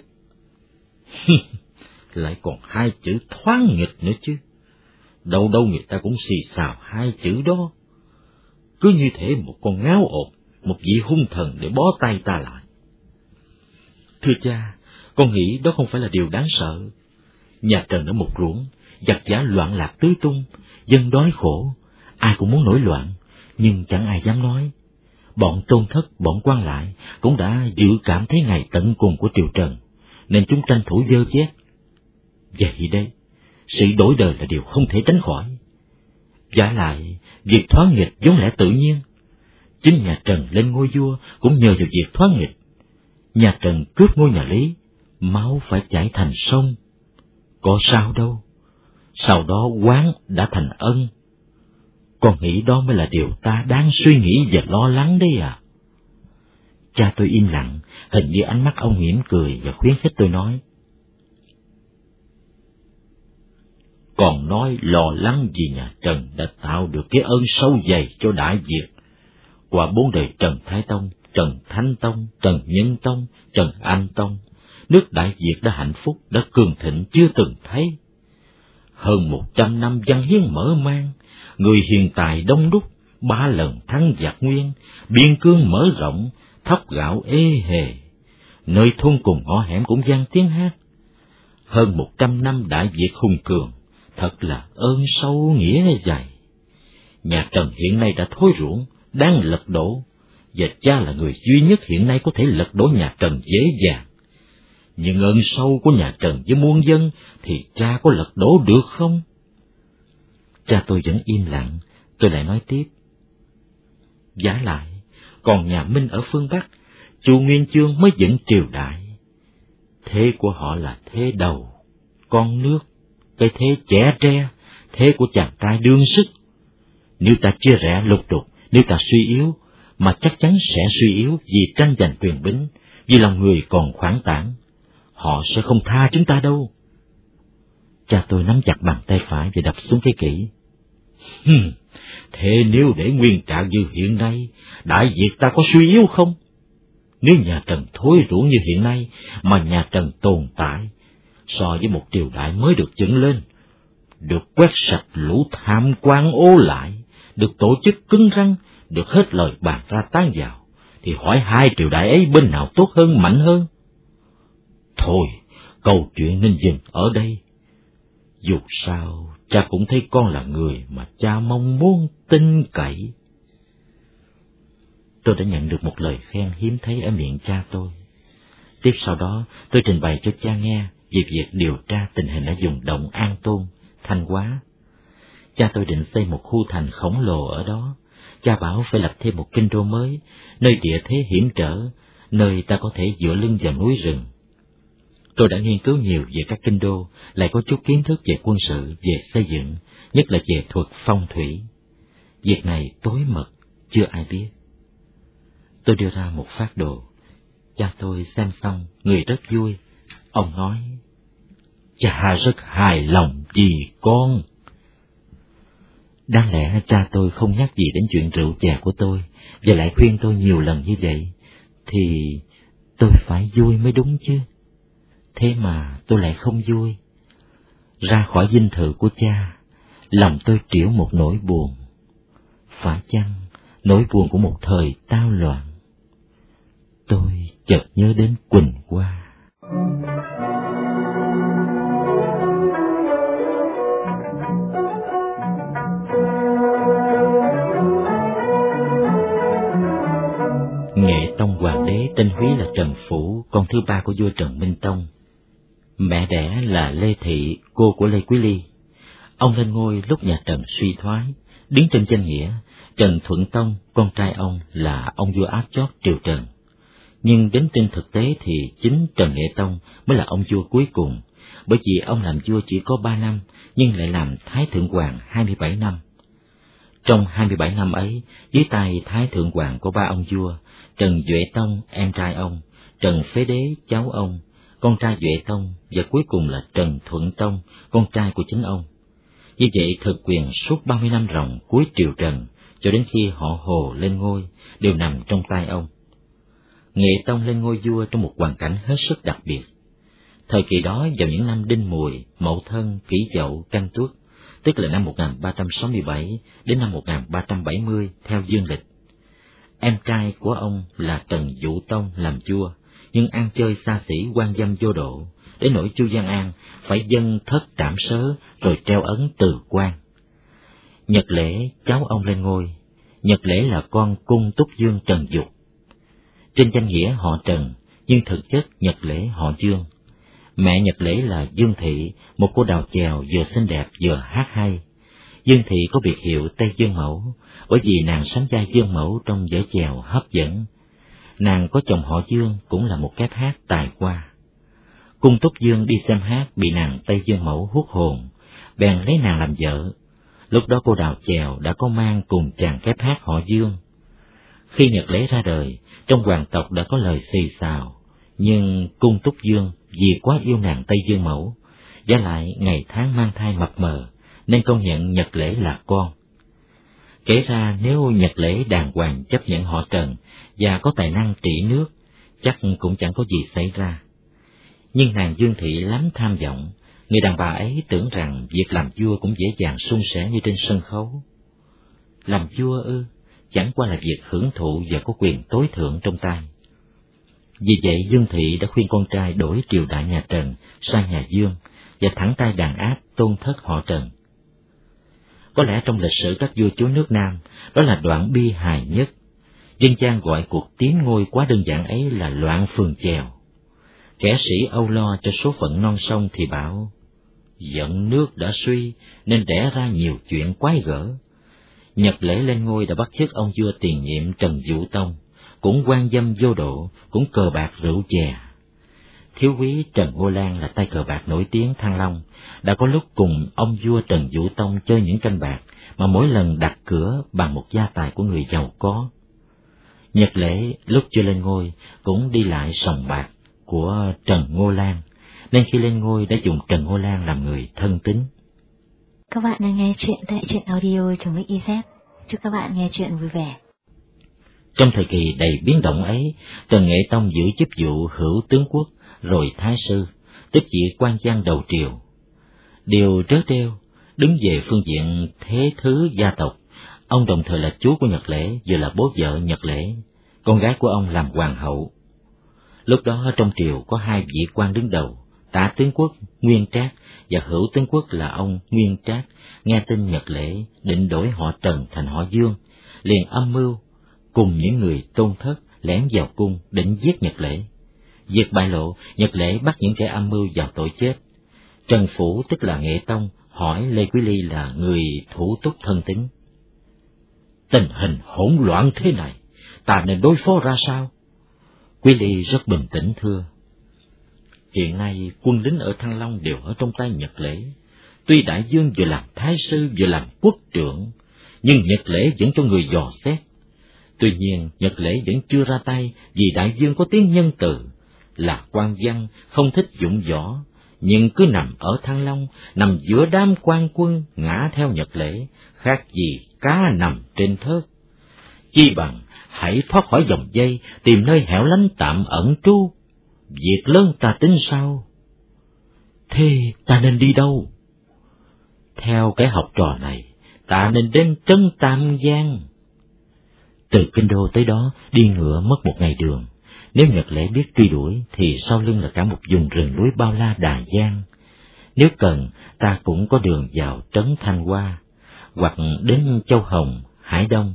Lại còn hai chữ thoáng nghịch nữa chứ. Đâu đâu người ta cũng xì xào hai chữ đó. Cứ như thể một con ngáo ột, một vị hung thần để bó tay ta lại. Thưa cha, con nghĩ đó không phải là điều đáng sợ. Nhà Trần ở một ruộng, giặc giả loạn lạc tứ tung, dân đói khổ, ai cũng muốn nổi loạn, nhưng chẳng ai dám nói. Bọn Tôn Thất, bọn quan lại cũng đã dự cảm thấy ngày tận cùng của triều Trần, nên chúng tranh thủ dơ chét. Vậy đây, sự đổi đời là điều không thể tránh khỏi. Vả lại, việc thoáng nghịch vốn lẽ tự nhiên. Chính nhà Trần lên ngôi vua cũng nhờ vào việc thoáng nghịch. Nhà Trần cướp ngôi nhà Lý, máu phải chảy thành sông. Có sao đâu, sau đó oán đã thành ân. Con nghĩ đó mới là điều ta đáng suy nghĩ và lo lắng đấy à. Cha tôi im lặng, hình như ánh mắt ông mỉm cười và khuyến khích tôi nói. còn nói lo lắng vì nhà Trần đã tạo được cái ơn sâu dày cho Đại Việt. Qua bốn đời Trần Thái Tông, Trần Thánh Tông, Trần Nhân Tông, Trần Anh Tông, nước Đại Việt đã hạnh phúc, đã cường thịnh chưa từng thấy. Hơn một trăm năm văn hiến mở mang, người hiền tài đông đúc, ba lần thắng giặc Nguyên, biên cương mở rộng, thóc gạo ê hề, nơi thôn cùng ngõ hẻm cũng vang tiếng hát. Hơn một trăm năm Đại Việt hùng cường, thật là ơn sâu nghĩa dày. Nhà Trần hiện nay đã thối ruộng, đang lật đổ, và cha là người duy nhất hiện nay có thể lật đổ nhà Trần dễ dàng. Nhưng ơn sâu của nhà Trần với muôn dân thì cha có lật đổ được không? Cha tôi vẫn im lặng, tôi lại nói tiếp. Vả lại, còn nhà Minh ở phương Bắc, Chu Nguyên Chương mới dẫn triều đại. Thế của họ là thế đầu, con nước, cái thế chẻ tre, thế của chàng trai đương sức. Nếu ta chia rẽ lục đục, nếu ta suy yếu, mà chắc chắn sẽ suy yếu vì tranh giành quyền bính, vì lòng người còn khoáng tản. Họ sẽ không tha chúng ta đâu. Cha tôi nắm chặt bàn tay phải và đập xuống cái kỹ. Hừm, thế nếu để nguyên trạng như hiện nay, Đại Việt ta có suy yếu không? Nếu nhà Trần thối rũ như hiện nay, mà nhà Trần tồn tại, so với một triều đại mới được dựng lên, được quét sạch lũ tham quan ô lại, được tổ chức cứng rắn, được hết lời bàn ra tán vào, thì hỏi hai triều đại ấy bên nào tốt hơn, mạnh hơn? Thôi, câu chuyện nên dừng ở đây. Dù sao, cha cũng thấy con là người mà cha mong muốn tin cậy. Tôi đã nhận được một lời khen hiếm thấy ở miệng cha tôi. Tiếp sau đó, tôi trình bày cho cha nghe về việc điều tra tình hình ở vùng Động An Tôn, Thanh Hóa. Cha tôi định xây một khu thành khổng lồ ở đó. Cha bảo phải lập thêm một kinh đô mới, nơi địa thế hiểm trở, nơi ta có thể dựa lưng vào núi rừng. Tôi đã nghiên cứu nhiều về các kinh đô, lại có chút kiến thức về quân sự, về xây dựng, nhất là về thuật phong thủy. Việc này tối mật, chưa ai biết. Tôi đưa ra một phác đồ. Cha tôi xem xong, người rất vui. Ông nói, cha rất hài lòng vì con. Đáng lẽ cha tôi không nhắc gì đến chuyện rượu chè của tôi, và lại khuyên tôi nhiều lần như vậy, thì tôi phải vui mới đúng chứ. Thế mà tôi lại không vui. Ra khỏi dinh thự của cha, lòng tôi trĩu một nỗi buồn. Phải chăng nỗi buồn của một thời tao loạn? Tôi chợt nhớ đến Quỳnh Hoa. Nghệ Tông hoàng đế tên Húy là Trần Phủ, con thứ ba của vua Trần Minh Tông. Mẹ đẻ là Lê Thị, cô của Lê Quý Ly. Ông lên ngôi lúc nhà Trần suy thoái, đứng trên danh nghĩa Trần Thuận Tông, con trai ông là ông vua áp chót triều Trần. Nhưng đến trên thực tế thì chính Trần Nghệ Tông mới là ông vua cuối cùng, bởi vì ông làm vua chỉ có ba năm, nhưng lại làm Thái Thượng Hoàng hai mươi bảy năm. Trong hai mươi bảy năm ấy, dưới tay Thái Thượng Hoàng có ba ông vua, Trần Duệ Tông, em trai ông, Trần Phế Đế, cháu ông, con trai Duệ Tông, và cuối cùng là Trần Thuận Tông, con trai của chính ông. Như vậy, thực quyền suốt ba mươi năm ròng cuối triều Trần, cho đến khi họ Hồ lên ngôi, đều nằm trong tay ông. Nghệ Tông lên ngôi vua trong một hoàn cảnh hết sức đặc biệt. Thời kỳ đó vào những năm Đinh Mùi, Mậu Thân, Kỷ Dậu, Canh Tuất, tức là năm một nghìn ba trăm sáu mươi bảy đến năm một nghìn ba trăm bảy mươi theo dương lịch. Em trai của ông là Trần Vũ Tông làm vua, nhưng ăn chơi xa xỉ, quan dâm vô độ, đến nỗi Chu Văn An phải dâng thất trảm sớ rồi treo ấn từ quan. Nhật Lễ, cháu ông lên ngôi. Nhật Lễ là con cung túc dương Trần Dục. Trên danh nghĩa họ Trần, nhưng thực chất Nhật Lễ họ Dương. Mẹ Nhật Lễ là Dương Thị, một cô đào chèo vừa xinh đẹp vừa hát hay. Dương Thị có biệt hiệu Tây Dương Mẫu, bởi vì nàng sánh vai Dương Mẫu trong vở chèo hấp dẫn. Nàng có chồng họ Dương cũng là một kép hát tài hoa. Cung Túc Dương đi xem hát bị nàng Tây Dương Mẫu hút hồn, bèn lấy nàng làm vợ. Lúc đó cô đào chèo đã có mang cùng chàng kép hát họ Dương. Khi Nhật Lễ ra đời, trong hoàng tộc đã có lời xì xào, nhưng Cung Túc Dương vì quá yêu nàng Tây Dương Mẫu, Và lại ngày tháng mang thai mập mờ, nên công nhận Nhật Lễ là con. Kể ra nếu Nhật Lễ đàng hoàng chấp nhận họ Trần và có tài năng trị nước, chắc cũng chẳng có gì xảy ra. Nhưng nàng Dương Thị lắm tham vọng, người đàn bà ấy tưởng rằng việc làm vua cũng dễ dàng suôn sẻ như trên sân khấu. Làm vua ư, chẳng qua là việc hưởng thụ và có quyền tối thượng trong tay. Vì vậy Dương Thị đã khuyên con trai đổi triều đại nhà Trần sang nhà Dương và thẳng tay đàn áp tôn thất họ Trần. Có lẽ trong lịch sử các vua chúa nước Nam, đó là đoạn bi hài nhất. Dân gian gọi cuộc tiến ngôi quá đơn giản ấy là loạn phường chèo. Kẻ sĩ âu lo cho số phận non sông thì bảo, giận nước đã suy nên đẻ ra nhiều chuyện quái gở. Nhật Lễ lên ngôi đã bắt chước ông vua tiền nhiệm Trần Vũ Tông, cũng quan dâm vô độ, cũng cờ bạc rượu chè. Thiếu úy Trần Ngô Lan là tay cờ bạc nổi tiếng Thăng Long, đã có lúc cùng ông vua Trần Vũ Tông chơi những canh bạc mà mỗi lần đặt cửa bằng một gia tài của người giàu có. Nhật Lễ lúc chưa lên ngôi cũng đi lại sòng bạc của Trần Ngô Lan, nên khi lên ngôi đã dùng Trần Ngô Lan làm người thân tín. Các bạn đang nghe chuyện tại truyện audio trong Mix i zét. Chúc các bạn nghe chuyện vui vẻ. Trong thời kỳ đầy biến động ấy, Trần Nghệ Tông giữ chức vụ hữu tướng quốc, rồi thái sư, tức vị quan văn đầu triều. Điều trớ trêu, đứng về phương diện thế thứ gia tộc, ông đồng thời là chú của Nhật Lễ, vừa là bố vợ Nhật Lễ, con gái của ông làm hoàng hậu. Lúc đó trong triều có hai vị quan đứng đầu, tả tướng quốc Nguyên Trác và hữu tướng quốc là ông Nguyên Trác, nghe tin Nhật Lễ định đổi họ Trần thành họ Dương, liền âm mưu cùng những người tôn thất lẻn vào cung định giết Nhật Lễ. Việc bại lộ, Nhật Lễ bắt những kẻ âm mưu vào tội chết. Trần Phủ tức là Nghệ Tông hỏi Lê Quý Ly là người thủ túc thân tín. Tình hình hỗn loạn thế này, ta nên đối phó ra sao? Quý Ly rất bình tĩnh thưa, hiện nay quân lính ở Thăng Long đều ở trong tay Nhật Lễ. Tuy đại vương vừa làm thái sư vừa làm quốc trưởng, nhưng Nhật Lễ vẫn cho người dò xét. Tuy nhiên Nhật Lễ vẫn chưa ra tay vì đại vương có tiếng nhân từ, là quan văn không thích dụng võ, nhưng cứ nằm ở Thăng Long, nằm giữa đám quan quân ngã theo Nhật Lễ, khác gì cá nằm trên thớt. Chi bằng hãy thoát khỏi dòng dây, tìm nơi hẻo lánh tạm ẩn trú. Việc lớn ta tính sau. Thế ta nên đi đâu? Theo cái học trò này, ta nên đến Trấn Tam Giang. Từ Kinh Đô tới đó đi ngựa mất một ngày đường. Nếu Nhật Lễ biết truy đuổi thì sau lưng là cả một vùng rừng núi bao la Đà Giang. Nếu cần, ta cũng có đường vào Trấn Thanh Hoa, hoặc đến Châu Hồng, Hải Đông.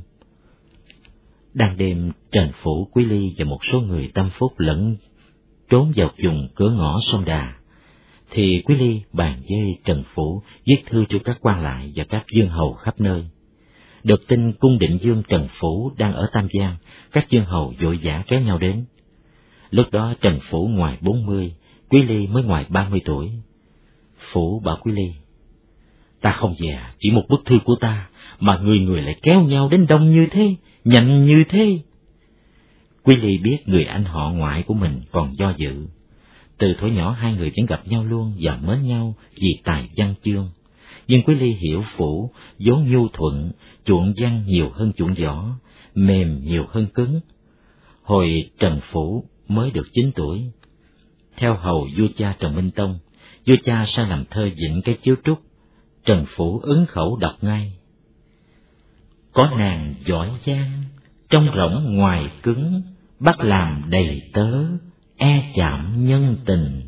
Đang đêm, Trần Phủ, Quý Ly và một số người tâm phúc lẫn trốn vào vùng cửa ngõ sông Đà, thì Quý Ly bàn với Trần Phủ viết thư cho các quan lại và các vương hầu khắp nơi. Được tin cung Định Vương Trần Phủ đang ở Tam Giang, các vương hầu vội vã kéo nhau đến. Lúc đó Trần Phủ ngoài bốn mươi, Quý Ly mới ngoài ba mươi tuổi. Phủ bảo Quý Ly, ta không già chỉ một bức thư của ta, mà người người lại kéo nhau đến đông như thế, nhanh như thế. Quý Ly biết người anh họ ngoại của mình còn do dự. Từ thuở nhỏ hai người vẫn gặp nhau luôn và mến nhau vì tài văn chương. Nhưng Quý Ly hiểu Phủ vốn nhu thuận, chuộng văn nhiều hơn chuộng võ, mềm nhiều hơn cứng. Hồi Trần Phủ mới được chín tuổi, theo hầu vua cha Trần Minh Tông, vua cha sai làm thơ vịnh cái chiếu trúc, Trần Phủ ứng khẩu đọc ngay. Có nàng giỏi giang, trong rỗng ngoài cứng, bắt làm đầy tớ, e chạm nhân tình.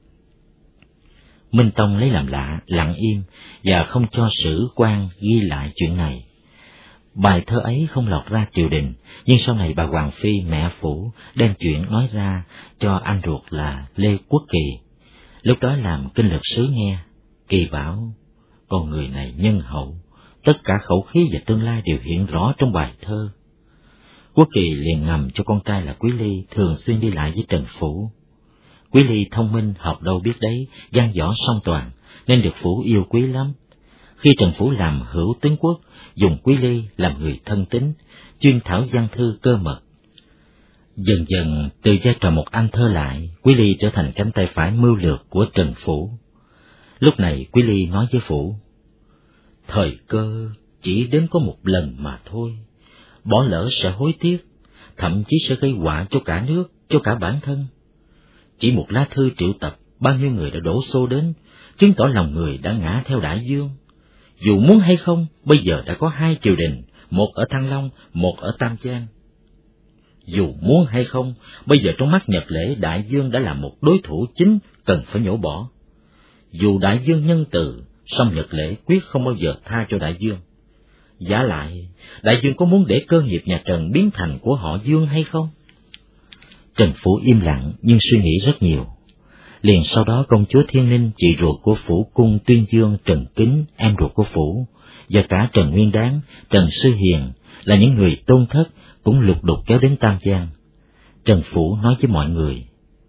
Minh Tông lấy làm lạ, lặng im và không cho sử quan ghi lại chuyện này. Bài thơ ấy không lọt ra triều đình, nhưng sau này bà Hoàng Phi mẹ Phủ đem chuyện nói ra cho anh ruột là Lê Quốc Kỳ. Lúc đó làm kinh lược sứ nghe, Kỳ bảo, con người này nhân hậu, tất cả khẩu khí và tương lai đều hiện rõ trong bài thơ. Quốc Kỳ liền ngầm cho con trai là Quý Ly thường xuyên đi lại với Trần Phủ. Quý Ly thông minh, học đâu biết đấy, văn võ song toàn, nên được Phủ yêu quý lắm. Khi Trần Phủ làm hữu tướng quốc, dùng Quý Ly làm người thân tín, chuyên thảo văn thư cơ mật. Dần dần, từ vai trò một anh thơ lại, Quý Ly trở thành cánh tay phải mưu lược của Trần Phủ. Lúc này Quý Ly nói với Phủ: Thời cơ chỉ đến có một lần mà thôi, bỏ lỡ sẽ hối tiếc, thậm chí sẽ gây họa cho cả nước, cho cả bản thân. Chỉ một lá thư triệu tập, bao nhiêu người đã đổ xô đến, chứng tỏ lòng người đã ngã theo Đại Dương. Dù muốn hay không, bây giờ đã có hai triều đình, một ở Thăng Long, một ở Tam Giang. Dù muốn hay không, bây giờ trong mắt Nhật Lễ, Đại Dương đã là một đối thủ chính cần phải nhổ bỏ. Dù Đại Dương nhân từ, song Nhật Lễ quyết không bao giờ tha cho Đại Dương. Giả lại, Đại Dương có muốn để cơ nghiệp nhà Trần biến thành của họ Dương hay không? Trần Phủ im lặng nhưng suy nghĩ rất nhiều. Liền sau đó công chúa Thiên Ninh, chị ruột của Phủ Cung Tuyên Dương, Trần Kính, em ruột của Phủ, và cả Trần Nguyên Đáng, Trần Sư Hiền là những người tôn thất cũng lục đục kéo đến Tam Giang. Trần Phủ nói với mọi người: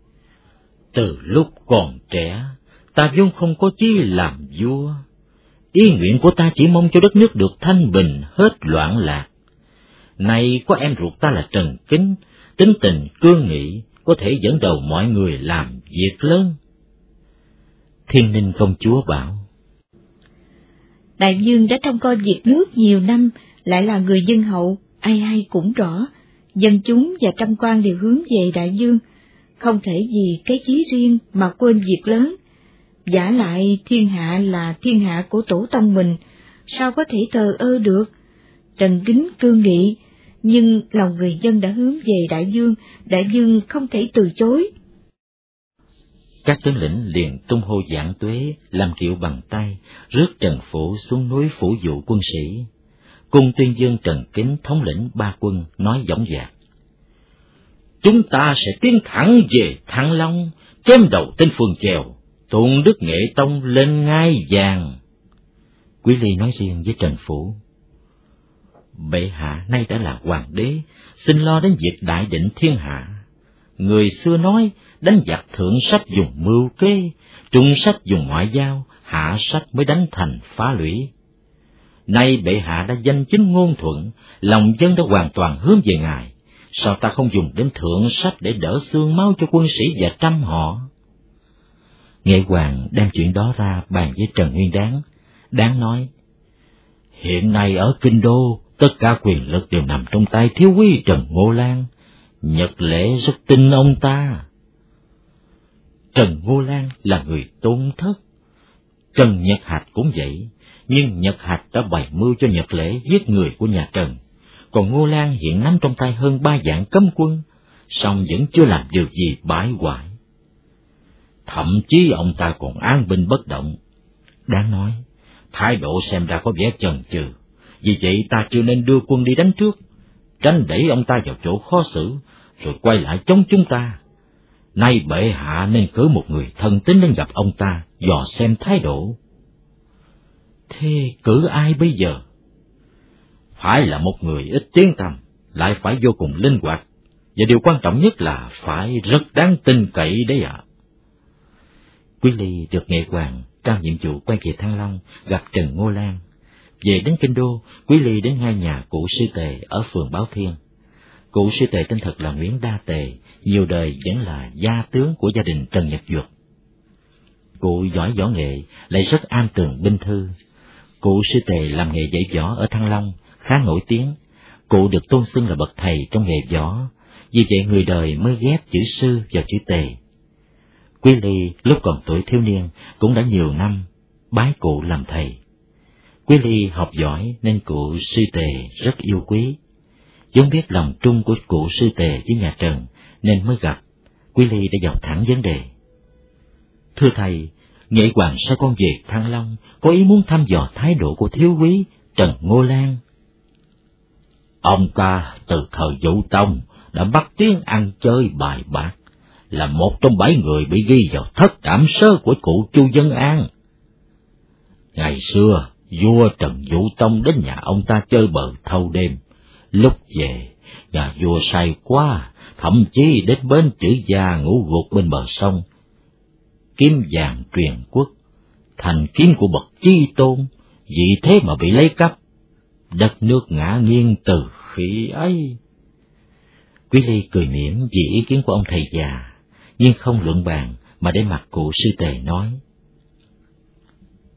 Từ lúc còn trẻ, ta vốn không có chí làm vua. Ý nguyện của ta chỉ mong cho đất nước được thanh bình, hết loạn lạc. Nay có em ruột ta là Trần Kính, tính tình cương nghị, có thể dẫn đầu mọi người làm việc lớn. Thiên Ninh công chúa bảo: Đại Dương đã trông coi việc nước nhiều năm, lại là người dân hậu, ai ai cũng rõ, dân chúng và trăm quan đều hướng về Đại Dương, không thể vì cái chí riêng mà quên việc lớn. Giả lại thiên hạ là thiên hạ của tổ tông mình, sao có thể thờ ơ được? Trần Kính cương nghị, nhưng lòng người dân đã hướng về Đại Dương, Đại Dương không thể từ chối. Các tướng lĩnh liền tung hô vạn tuế, làm kiệu bằng tay, rước Trần Phủ xuống núi phủ dụ quân sĩ. Cung Tuyên Dương Trần Kính thống lĩnh ba quân nói dõng dạc: Chúng ta sẽ tiến thẳng về Thăng Long, chém đầu tên Phương Chèo, tôn Đức Nghệ Tông lên ngai vàng. Quý Ly nói riêng với Trần Phủ: Bệ hạ nay đã là hoàng đế, xin lo đến việc đại định thiên hạ. Người xưa nói, đánh giặc thượng sách dùng mưu kế, trung sách dùng ngoại giao, hạ sách mới đánh thành phá lũy. Nay bệ hạ đã danh chính ngôn thuận, lòng dân đã hoàn toàn hướng về ngài, sao ta không dùng đến thượng sách để đỡ xương máu cho quân sĩ và trăm họ? Nghệ Hoàng đem chuyện đó ra bàn với Trần Nguyên Đáng. Đáng nói: Hiện nay ở Kinh Đô, tất cả quyền lực đều nằm trong tay thiếu quý Trần Ngô Lan. Nhật Lễ rất tin ông ta. Trần Ngô Lan là người tôn thất, Trần Nhật Hạch cũng vậy, nhưng Nhật Hạch đã bày mưu cho Nhật Lễ giết người của nhà Trần, còn Ngô Lan hiện nắm trong tay hơn ba vạn cấm quân, song vẫn chưa làm điều gì bãi hoại. Thậm chí ông ta còn an binh bất động. Đáng nói, thái độ xem ra có vẻ chần chừ, vì vậy ta chưa nên đưa quân đi đánh trước, tránh đẩy ông ta vào chỗ khó xử, rồi quay lại chống chúng ta. Nay bệ hạ nên cử một người thân tín đến gặp ông ta, dò xem thái độ. Thế cử ai bây giờ? Phải là một người ít tiếng tăm, lại phải vô cùng linh hoạt, và điều quan trọng nhất là phải rất đáng tin cậy đấy ạ. À. Quý Ly được Nghệ Hoàng trao nhiệm vụ quay về Thăng Long gặp Trần Ngô Lan. Về đến Kinh Đô, Quý Ly đến ngay nhà cụ sư Tề ở phường Báo Thiên. Cụ sư Tề tên thật là Nguyễn Đa Tề, nhiều đời vẫn là gia tướng của gia đình Trần Nhật Duật. Cụ giỏi võ nghệ, lại rất am tường binh thư. Cụ sư Tề làm nghề dạy võ ở Thăng Long, khá nổi tiếng. Cụ được tôn xưng là bậc thầy trong nghề võ, vì vậy người đời mới ghép chữ sư vào chữ Tề. Quý Ly lúc còn tuổi thiếu niên cũng đã nhiều năm bái cụ làm thầy. Quý Ly học giỏi nên cụ sư Tề rất yêu quý. Vốn biết lòng trung của cụ sư Tề với nhà Trần nên mới gặp, Quý Ly đã dọc thẳng vấn đề. Thưa thầy, Nghệ Hoàng sai con về Thăng Long, có ý muốn thăm dò thái độ của thiếu quý Trần Ngô Lan. Ông ta từ thời Vũ Tông đã bắt tiếng ăn chơi bài bạc, là một trong bảy người bị ghi vào thất cảm sớ của cụ Chu Dân An. Ngày xưa, vua Trần Vũ Tông đến nhà ông ta chơi bời thâu đêm. Lúc về, nhà vua say quá, thậm chí đến bến Chữ Gia ngủ gục bên bờ sông. Kiếm vàng truyền quốc, thành kiếm của bậc chi tôn, vì thế mà bị lấy cắp. Đất nước ngã nghiêng từ khi ấy. Quý Ly cười mỉm vì ý kiến của ông thầy già, nhưng không luận bàn mà để mặc cụ sư Tề nói.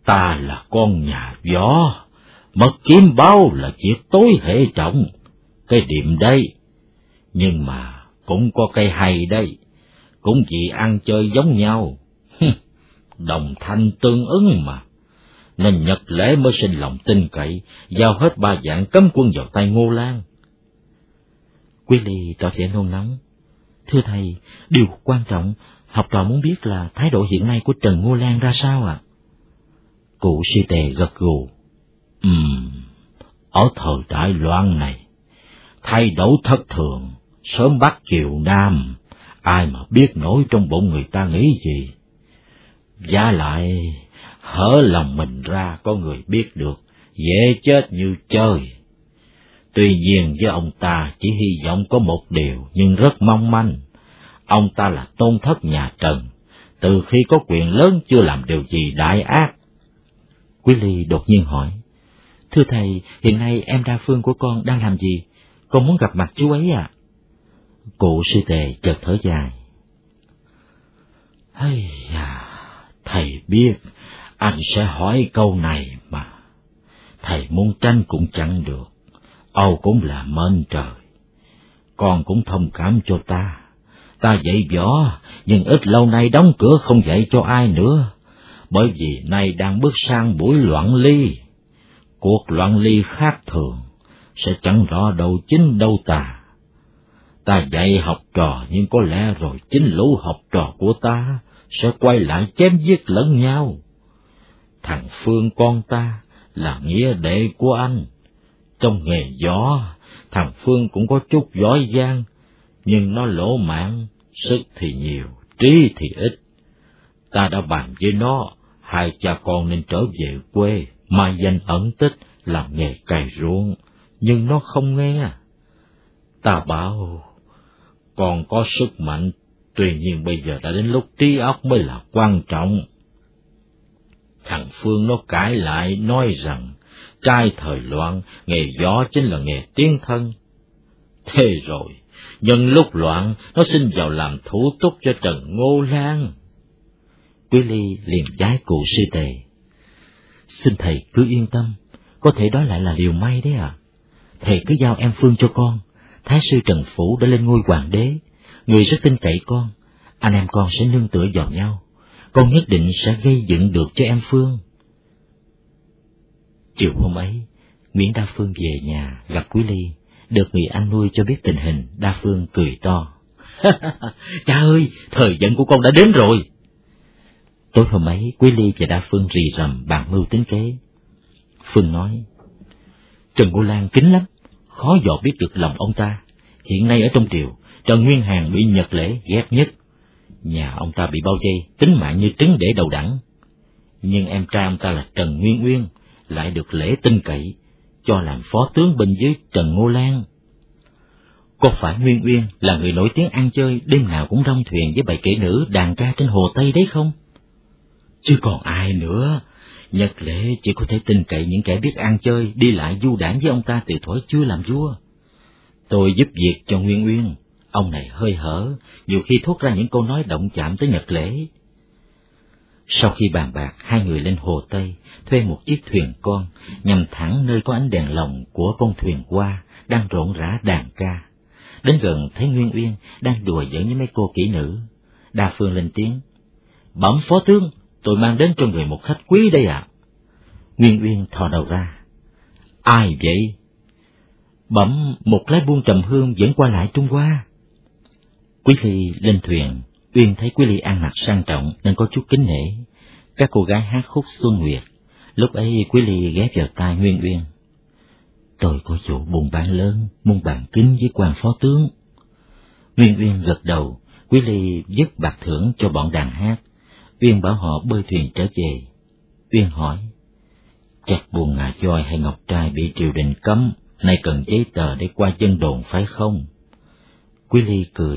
Ta là con nhà gió, mất kiếm báo là việc tối hệ trọng, cái điểm đây. Nhưng mà cũng có cái hay đây, cũng vì ăn chơi giống nhau, đồng thanh tương ứng mà. Nên Nhật Lễ mới sinh lòng tin cậy, giao hết ba vạn cấm quân vào tay Ngô Lan. Quý Ly tỏ vẻ nôn nóng. Thưa thầy, điều quan trọng, học trò muốn biết là thái độ hiện nay của Trần Ngô Lan ra sao ạ? À? Cụ sư tề gật gù. Ừm, ở thời đại loạn này, thay đổi thất thường, sớm Bắc chiều Nam, ai mà biết nổi trong bụng người ta nghĩ gì. Và lại, hở lòng mình ra có người biết được, dễ chết như chơi. Tuy nhiên với ông ta chỉ hy vọng có một điều nhưng rất mong manh. Ông ta là tôn thất nhà Trần, từ khi có quyền lớn chưa làm điều gì đại ác. Quý Ly đột nhiên hỏi, thưa thầy, hiện nay em Đa Phương của con đang làm gì? Con muốn gặp mặt chú ấy ạ. À? Cụ sư tề chợt thở dài. Hay à, thầy biết anh sẽ hỏi câu này mà. Thầy muốn tranh cũng chẳng được, Âu cũng là mệnh trời. Con cũng thông cảm cho ta. Ta dạy võ, nhưng ít lâu nay đóng cửa không dạy cho ai nữa, bởi vì nay đang bước sang buổi loạn ly. Cuộc loạn ly khác thường, sẽ chẳng rõ đâu chính đâu tà. Ta dạy học trò, nhưng có lẽ rồi chính lũ học trò của ta sẽ quay lại chém giết lẫn nhau. Thằng Phương con ta là nghĩa đệ của anh. Trong nghề võ, thằng Phương cũng có chút giỏi giang, nhưng nó lỗ mãn, sức thì nhiều, trí thì ít. Ta đã bàn với nó, hai cha con nên trở về quê, mai danh ẩn tích, làm nghề cày ruộng, nhưng nó không nghe. Ta bảo, còn có sức mạnh, tuy nhiên bây giờ đã đến lúc trí óc mới là quan trọng. Thằng Phương nó cãi lại, nói rằng, trai thời loạn, nghề võ chính là nghề tiến thân. Thế rồi, nhân lúc loạn, nó xin vào làm thủ túc cho Trần Ngô Lan. Quý Ly liền giái cụ sư tề. Xin thầy cứ yên tâm, có thể đó lại là điều may đấy à. Thầy cứ giao em Phương cho con, Thái sư Trần Phủ đã lên ngôi hoàng đế, người rất tin cậy con, anh em con sẽ nương tựa vào nhau, con nhất định sẽ gây dựng được cho em Phương. Chiều hôm ấy, Nguyễn Đa Phương về nhà gặp Quý Ly, được người anh nuôi cho biết tình hình. Đa Phương cười to. Cha ơi, thời giận của con đã đến rồi. Tối hôm ấy, Quý Ly và Đa Phương rì rầm bàn mưu tính kế. Phương nói, Trần Ngô Lan kín lắm, khó dò biết được lòng ông ta. Hiện nay ở trong triều, Trần Nguyên Hàn bị Nhật Lễ ghét nhất. Nhà ông ta bị bao vây, tính mạng như trứng để đầu đẳng. Nhưng em trai ông ta là Trần Nguyên Uyên, lại được Lễ tin cậy, cho làm phó tướng bên dưới Trần Ngô Lan. Có phải Nguyên Uyên là người nổi tiếng ăn chơi, đêm nào cũng rong thuyền với bầy kỹ nữ đàn ca trên hồ Tây đấy không? Chứ còn ai nữa, Nhật Lễ chỉ có thể tin cậy những kẻ biết ăn chơi, đi lại du đảng với ông ta từ thuở chưa làm vua. Tôi giúp việc cho Nguyên Uyên, ông này hơi hở, nhiều khi thốt ra những câu nói động chạm tới Nhật Lễ. Sau khi bàn bạc, hai người lên hồ Tây, thuê một chiếc thuyền con, nhằm thẳng nơi có ánh đèn lồng của con thuyền hoa, đang rộn rã đàn ca. Đến gần thấy Nguyên Uyên đang đùa giỡn với mấy cô kỹ nữ. Đa Phương lên tiếng, bẩm phó tướng, tôi mang đến cho người một khách quý đây ạ. À. Nguyên Uyên thò đầu ra, ai vậy? Bẩm một lái buôn trầm hương vẫn qua lại Trung Hoa. Quý Ly lên thuyền, Uyên thấy Quý Ly ăn mặc sang trọng nên có chút kính nể. Các cô gái hát khúc Xuân Nguyệt. Lúc ấy Quý Ly ghé vào tai Nguyên Uyên, tôi có vụ buôn bán lớn, muốn bàn kính với quan phó tướng. Nguyên Uyên gật đầu. Quý Ly dứt bạc thưởng cho bọn đàn hát. Uyên bảo họ bơi thuyền trở về. Uyên hỏi, chắc buôn ngà voi hay ngọc trai bị triều đình cấm, nay cần giấy tờ để qua dân đồn phải không? Quý Ly cười.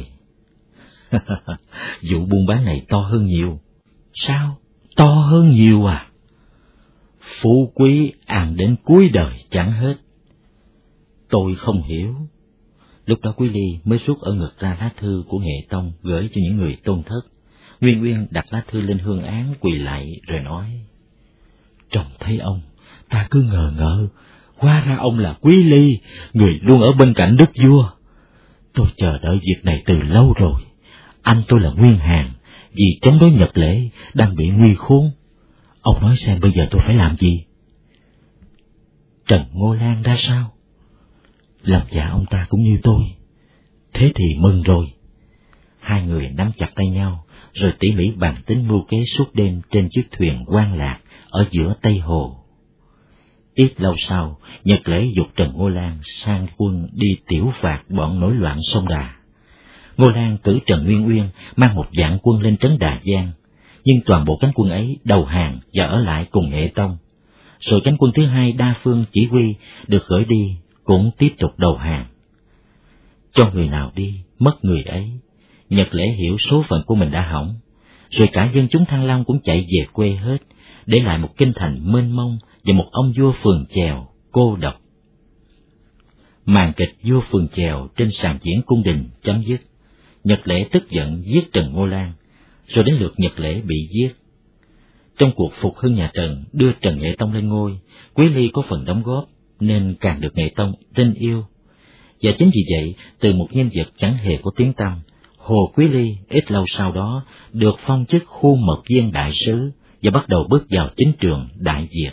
Vụ buôn bán này to hơn nhiều. Sao? To hơn nhiều à? Phú quý ăn đến cuối đời chẳng hết. Tôi không hiểu. Lúc đó Quý Ly mới rút ở ngực ra lá thư của Nghệ Tông gửi cho những người tôn thất. Nguyên Uyên đặt lá thư lên hương án quỳ lạy rồi nói, Trông thấy ông, ta cứ ngờ ngợ, hóa ra ông là Quý Ly, người luôn ở bên cạnh đức vua. Tôi chờ đợi việc này từ lâu rồi. Anh tôi là Nguyên Hàn, vì chống đối Nhật Lễ đang bị nguy khốn. Ông nói xem bây giờ tôi phải làm gì? Trần Ngô Lan ra sao? Lòng dạ ông ta cũng như tôi. Thế thì mừng rồi. Hai người nắm chặt tay nhau, rồi tỉ mỉ bàn tính mưu kế suốt đêm trên chiếc thuyền Quan Lạc ở giữa Tây Hồ. Ít lâu sau, Nhật Lễ giục Trần Ngô Lan sang quân đi tiểu phạt bọn nổi loạn sông Đà. Ngô Lan cử Trần Nguyên Uyên mang một vạn quân lên trấn Đà Giang, nhưng toàn bộ cánh quân ấy đầu hàng và ở lại cùng Nghệ Tông. Rồi cánh quân thứ hai Đa Phương chỉ huy được gửi đi cũng tiếp tục đầu hàng. Cho người nào đi, mất người ấy. Nhật Lễ hiểu số phận của mình đã hỏng, rồi cả dân chúng Thăng Long cũng chạy về quê hết, để lại một kinh thành mênh mông và một ông vua phường chèo cô độc. Màn kịch vua phường chèo trên sàn diễn cung đình chấm dứt. Nhật Lễ tức giận giết Trần Ngô Lan, rồi đến lượt Nhật Lễ bị giết. Trong cuộc phục hưng nhà Trần đưa Trần Nghệ Tông lên ngôi, Quý Ly có phần đóng góp nên càng được Nghệ Tông tin yêu. Và chính vì vậy, từ một nhân vật chẳng hề có tiếng tăm, Hồ Quý Ly ít lâu sau đó được phong chức khu mật viên đại sứ và bắt đầu bước vào chính trường Đại Việt.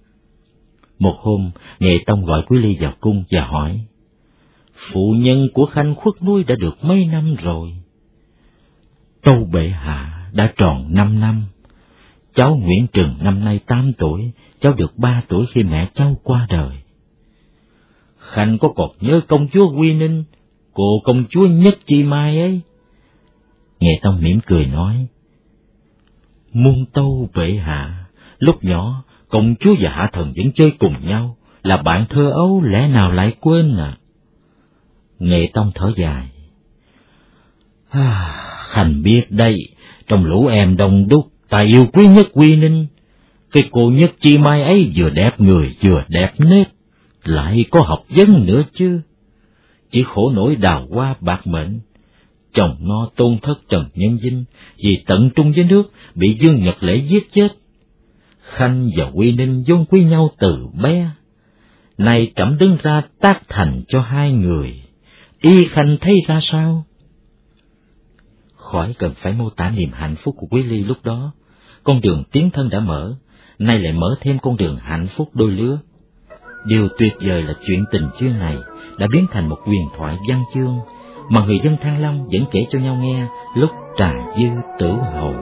Một hôm, Nghệ Tông gọi Quý Ly vào cung và hỏi: Phụ nhân của Khanh khuất nuôi đã được mấy năm rồi? Tâu bệ hạ đã tròn năm năm. Cháu Nguyễn Trừng năm nay tám tuổi, cháu được ba tuổi khi mẹ cháu qua đời. Khanh có còn nhớ công chúa Quy Ninh, cô công chúa Nhất Chi Mai ấy? Nghệ Tông mỉm cười nói: Muôn tâu bệ hạ, lúc nhỏ công chúa và hạ thần vẫn chơi cùng nhau, là bạn thơ ấu, lẽ nào lại quên à? Nghệ Tông thở dài: À, Khanh biết đây, trong lũ em đông đúc, ta yêu quý nhất Quy Ninh. Cái cô Nhất Chi Mai ấy vừa đẹp người vừa đẹp nết, lại có học vấn nữa chứ. Chỉ khổ nỗi đào hoa bạc mệnh, chồng nó tôn thất Trần Nhân Dinh vì tận trung với nước bị Dương Nhật Lễ giết chết. Khanh và Quy Ninh vốn quý nhau từ bé, nay trẫm đứng ra tác thành cho hai người, y Khanh thấy ra sao? Khỏi cần phải mô tả niềm hạnh phúc của Quý Ly lúc đó. Con đường tiến thân đã mở, nay lại mở thêm con đường hạnh phúc đôi lứa. Điều tuyệt vời là chuyện tình duyên này đã biến thành một huyền thoại văn chương mà người dân Thăng Long vẫn kể cho nhau nghe lúc trà dư tử hậu.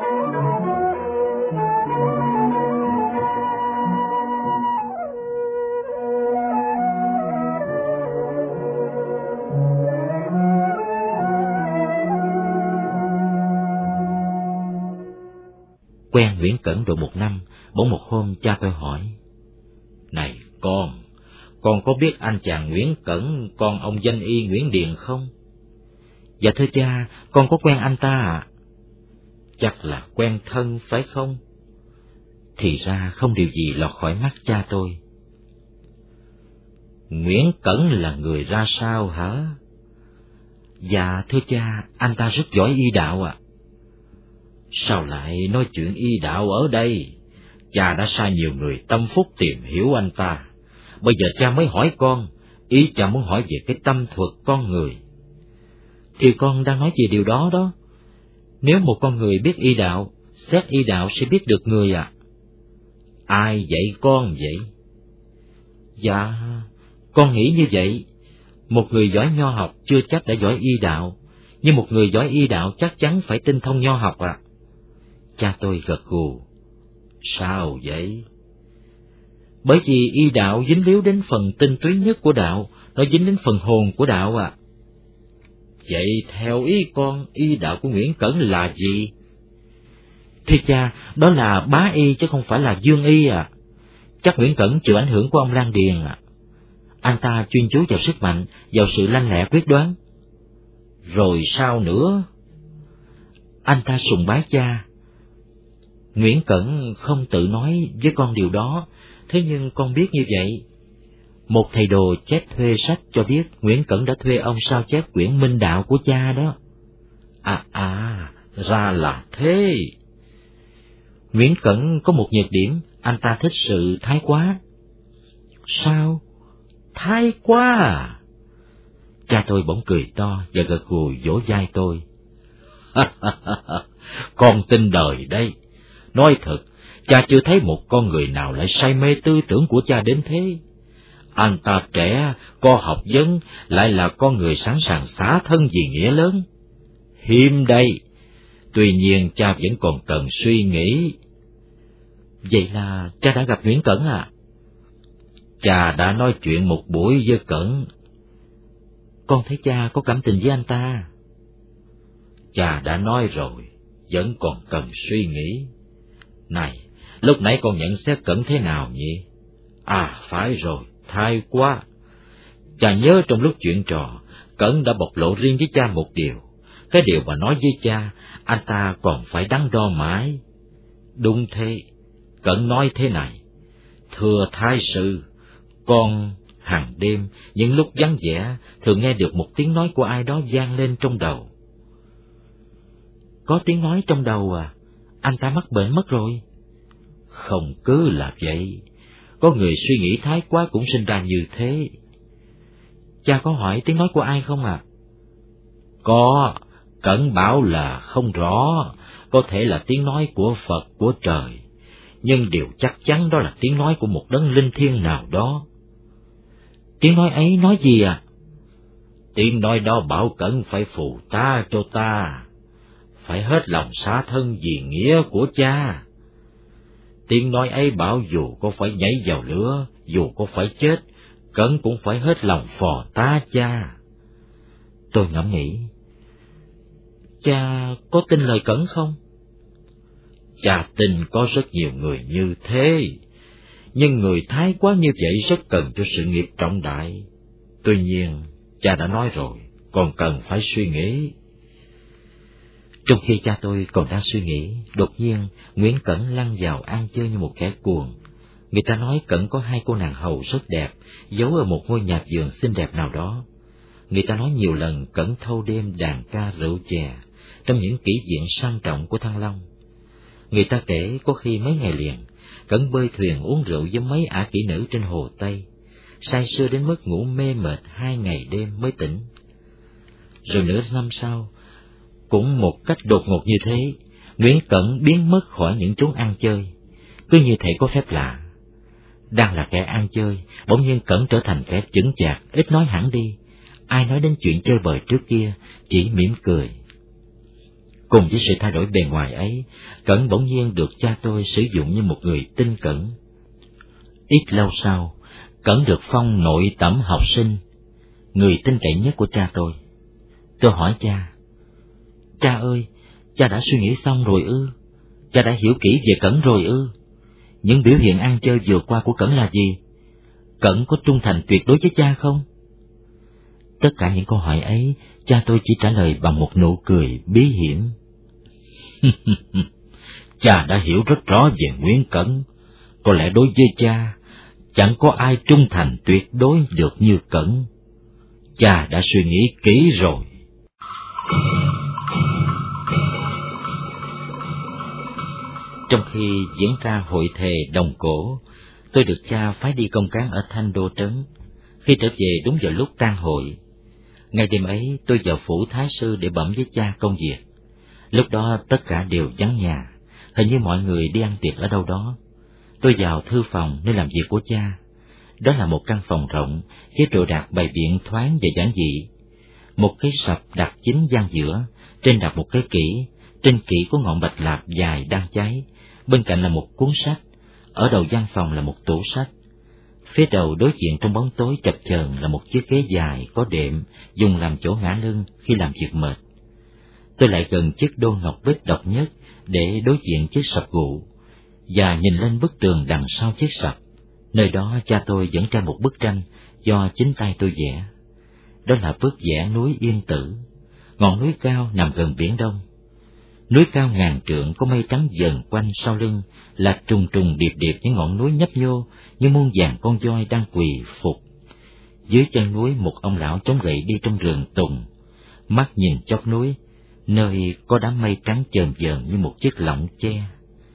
Quen Nguyễn Cẩn độ một năm, bỗng một hôm cha tôi hỏi: Này con, con có biết anh chàng Nguyễn Cẩn, con ông danh y Nguyễn Điền không? Dạ thưa cha, con có quen anh ta ạ. À? Chắc là quen thân phải không? Thì ra không điều gì lọt khỏi mắt cha tôi. Nguyễn Cẩn là người ra sao hả? Dạ thưa cha, anh ta rất giỏi y đạo ạ. À. Sao lại nói chuyện y đạo ở đây? Cha đã sai nhiều người tâm phúc tìm hiểu anh ta. Bây giờ cha mới hỏi con, ý cha muốn hỏi về cái tâm thuật con người. Thì con đang nói về điều đó đó. Nếu một con người biết y đạo, xét y đạo sẽ biết được người à. Ai dạy con vậy? Dạ, con nghĩ như vậy. Một người giỏi nho học chưa chắc đã giỏi y đạo, nhưng một người giỏi y đạo chắc chắn phải tinh thông nho học ạ. À. Cha tôi gật gù. Sao vậy? Bởi vì y đạo dính líu đến phần tinh túy nhất của đạo, nó dính đến phần hồn của đạo à. Vậy theo ý con, y đạo của Nguyễn Cẩn là gì? Thưa cha, đó là bá y chứ không phải là dương y à. Chắc Nguyễn Cẩn chịu ảnh hưởng của ông Lan Điền à. Anh ta chuyên chú vào sức mạnh, vào sự lanh lẹ quyết đoán. Rồi sao nữa? Anh ta sùng bái cha. Nguyễn Cẩn không tự nói với con điều đó, thế nhưng con biết như vậy. Một thầy đồ chép thuê sách cho biết Nguyễn Cẩn đã thuê ông sao chép quyển Minh Đạo của cha đó. À à, ra là thế. Nguyễn Cẩn có một nhược điểm Anh ta thích sự thái quá. Sao? Thái quá à? Cha tôi bỗng cười to và gật gù vỗ vai tôi. Con tin đời đây. Nói thật, cha chưa thấy một con người nào lại say mê tư tưởng của cha đến thế. Anh ta trẻ, có học vấn, lại là con người sẵn sàng xả thân vì nghĩa lớn. Hiếm đây. Tuy nhiên cha vẫn còn cần suy nghĩ. Vậy là cha đã gặp Nguyễn Cẩn à? Cha đã nói chuyện một buổi với Cẩn. Con thấy cha có cảm tình với anh ta. Cha đã nói rồi, vẫn còn cần suy nghĩ. Này, lúc nãy con nhận xét Cẩn thế nào nhỉ? À, phải rồi, thái quá. Cha nhớ trong lúc chuyện trò, Cẩn đã bộc lộ riêng với cha một điều. Cái điều mà nói với cha, anh ta còn phải đắn đo mãi. Đúng thế, Cẩn nói thế này: thưa thái sư, con hàng đêm, những lúc vắng vẻ, thường nghe được một tiếng nói của ai đó vang lên trong đầu. Có tiếng nói trong đầu à? Anh ta mắc bệnh mất rồi. Không cứ là vậy, có người suy nghĩ thái quá cũng sinh ra như thế. Cha có hỏi tiếng nói của ai không à? Có, Cẩn bảo là không rõ, có thể là tiếng nói của Phật, của trời, nhưng điều chắc chắn đó là tiếng nói của một đấng linh thiêng nào đó. Tiếng nói ấy nói gì à? Tiếng nói đó bảo Cẩn phải phù ta cho ta, phải hết lòng xả thân vì nghĩa của cha. Tiếng nói ấy bảo dù có phải nhảy vào lửa, dù có phải chết, Cẩn cũng phải hết lòng phò tá cha. Tôi ngẫm nghĩ, cha có tin lời Cẩn không? Cha tin có rất nhiều người như thế, nhưng người thái quá như vậy rất cần cho sự nghiệp trọng đại. Tuy nhiên, cha đã nói rồi, còn cần phải suy nghĩ. Trong khi cha tôi còn đang suy nghĩ, đột nhiên Nguyễn Cẩn lăn vào ăn chơi như một kẻ cuồng. Người ta nói Cẩn có hai cô nàng hầu rất đẹp, giấu ở một ngôi nhà vườn xinh đẹp nào đó. Người ta nói nhiều lần Cẩn thâu đêm đàn ca rượu chè trong những kỷ viện sang trọng của Thăng Long. Người ta kể có khi mấy ngày liền, Cẩn bơi thuyền uống rượu với mấy ả kỹ nữ trên hồ Tây, say sưa đến mức ngủ mê mệt hai ngày đêm mới tỉnh. Rồi nửa năm sau, cũng một cách đột ngột như thế, Nguyễn Cẩn biến mất khỏi những chốn ăn chơi, cứ như thể có phép lạ. Đang là kẻ ăn chơi, bỗng nhiên Cẩn trở thành kẻ chững chạc, ít nói hẳn đi. Ai nói đến chuyện chơi bời trước kia, chỉ mỉm cười. Cùng với sự thay đổi bề ngoài ấy, Cẩn bỗng nhiên được cha tôi sử dụng như một người tinh cẩn. Ít lâu sau, Cẩn được phong nội tẩm học sinh, người tin cậy nhất của cha tôi. Tôi hỏi cha, cha ơi, cha đã suy nghĩ xong rồi ư? Cha đã hiểu kỹ về Cẩn rồi ư? Những biểu hiện ăn chơi vừa qua của Cẩn là gì? Cẩn có trung thành tuyệt đối với cha không? Tất cả những câu hỏi ấy, cha tôi chỉ trả lời bằng một nụ cười bí hiểm. Cha đã hiểu rất rõ về Nguyễn Cẩn. Có lẽ đối với cha, chẳng có ai trung thành tuyệt đối được như Cẩn. Cha đã suy nghĩ kỹ rồi. Trong khi diễn ra hội thề đồng cổ, tôi được cha phái đi công cán ở Thanh Đô Trấn. Khi trở về đúng vào lúc tang hội, ngày đêm ấy tôi vào phủ thái sư để bẩm với cha công việc. Lúc đó tất cả đều vắng nhà, hình như mọi người đi ăn tiệc ở đâu đó. Tôi vào thư phòng nơi làm việc của cha. Đó là một căn phòng rộng, với đồ đạc bày biện thoáng và giản dị. Một cái sập đặt chính gian giữa, trên đặt một cái kỷ, trên kỷ có ngọn bạch lạp dài đang cháy, bên cạnh là một cuốn sách, ở đầu gian phòng là một tủ sách. Phía đầu đối diện trong bóng tối chập chờn là một chiếc ghế dài có đệm, dùng làm chỗ ngả lưng khi làm việc mệt. Tôi lại gần chiếc đô ngọc bích độc nhất để đối diện chiếc sập gụ, và nhìn lên bức tường đằng sau chiếc sập. Nơi đó cha tôi vẫn treo một bức tranh do chính tay tôi vẽ. Đó là bức vẽ núi Yên Tử, ngọn núi cao nằm gần biển Đông. Núi cao ngàn trượng có mây trắng dần quanh sau lưng, là trùng trùng điệp điệp những ngọn núi nhấp nhô như muôn vàn con voi đang quỳ phục. Dưới chân núi một ông lão chống gậy đi trong rừng tùng, mắt nhìn chóp núi, nơi có đám mây trắng chờn chờn như một chiếc lọng che.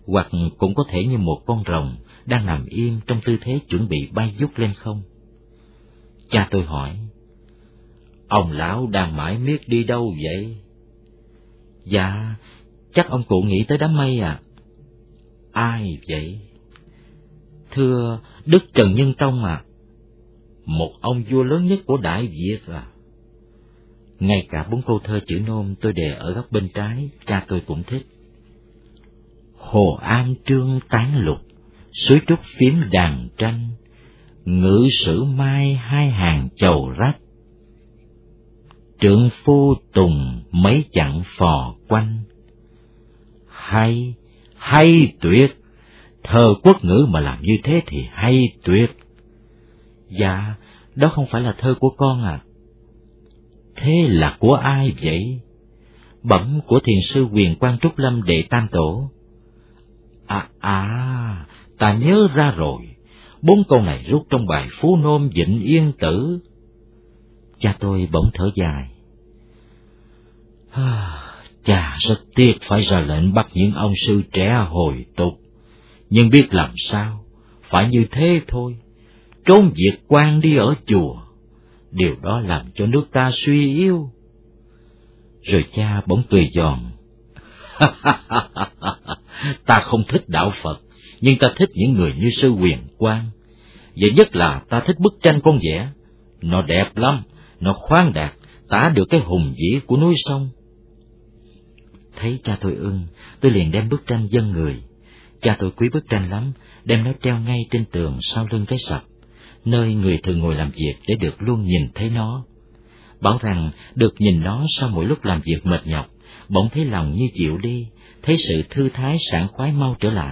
hoặc cũng có thể như một con rồng đang nằm im trong tư thế chuẩn bị bay vút lên không. Cha tôi hỏi, ông lão đang mãi miết đi đâu vậy? Dạ, chắc ông cụ nghĩ tới đám mây à. Ai vậy? Thưa Đức Trần Nhân Tông à, một ông vua lớn nhất của Đại Việt à. Ngay cả bốn câu thơ chữ nôm tôi đề ở góc bên trái, cha tôi cũng thích. Hồ An Trương tán lục, suối trúc phím đàn tranh, ngự sử mai hai hàng chầu rách. Trượng phu tùng mấy chặng phò quanh. Hay, hay tuyệt, thơ quốc ngữ mà làm như thế thì hay tuyệt. Dạ, đó không phải là thơ của con à. Thế là của ai vậy? Bẩm của thiền sư Quyền Quang Trúc Lâm Đệ Tam Tổ. À, à, ta nhớ ra rồi, bốn câu này rút trong bài Phú Nôm Vịnh Yên Tử. Cha tôi bỗng thở dài. À, cha rất tiếc phải ra lệnh bắt những ông sư trẻ hồi tục, nhưng biết làm sao, phải như thế thôi, trốn việc quan đi ở chùa, điều đó làm cho nước ta suy yếu. Rồi cha bỗng cười giòn. Ta không thích đạo Phật, nhưng ta thích những người như sư Quyền Quang. Và nhất là ta thích bức tranh con vẽ, nó đẹp lắm, nó khoáng đạt, tả được cái hùng vĩ của núi sông. Thấy cha tôi ưng, tôi liền đem bức tranh dâng người. Cha tôi quý bức tranh lắm, đem nó treo ngay trên tường sau lưng cái sập, nơi người thường ngồi làm việc để được luôn nhìn thấy nó. Bảo rằng được nhìn nó sau mỗi lúc làm việc mệt nhọc, bỗng thấy lòng như chịu đi, thấy sự thư thái sảng khoái mau trở lại.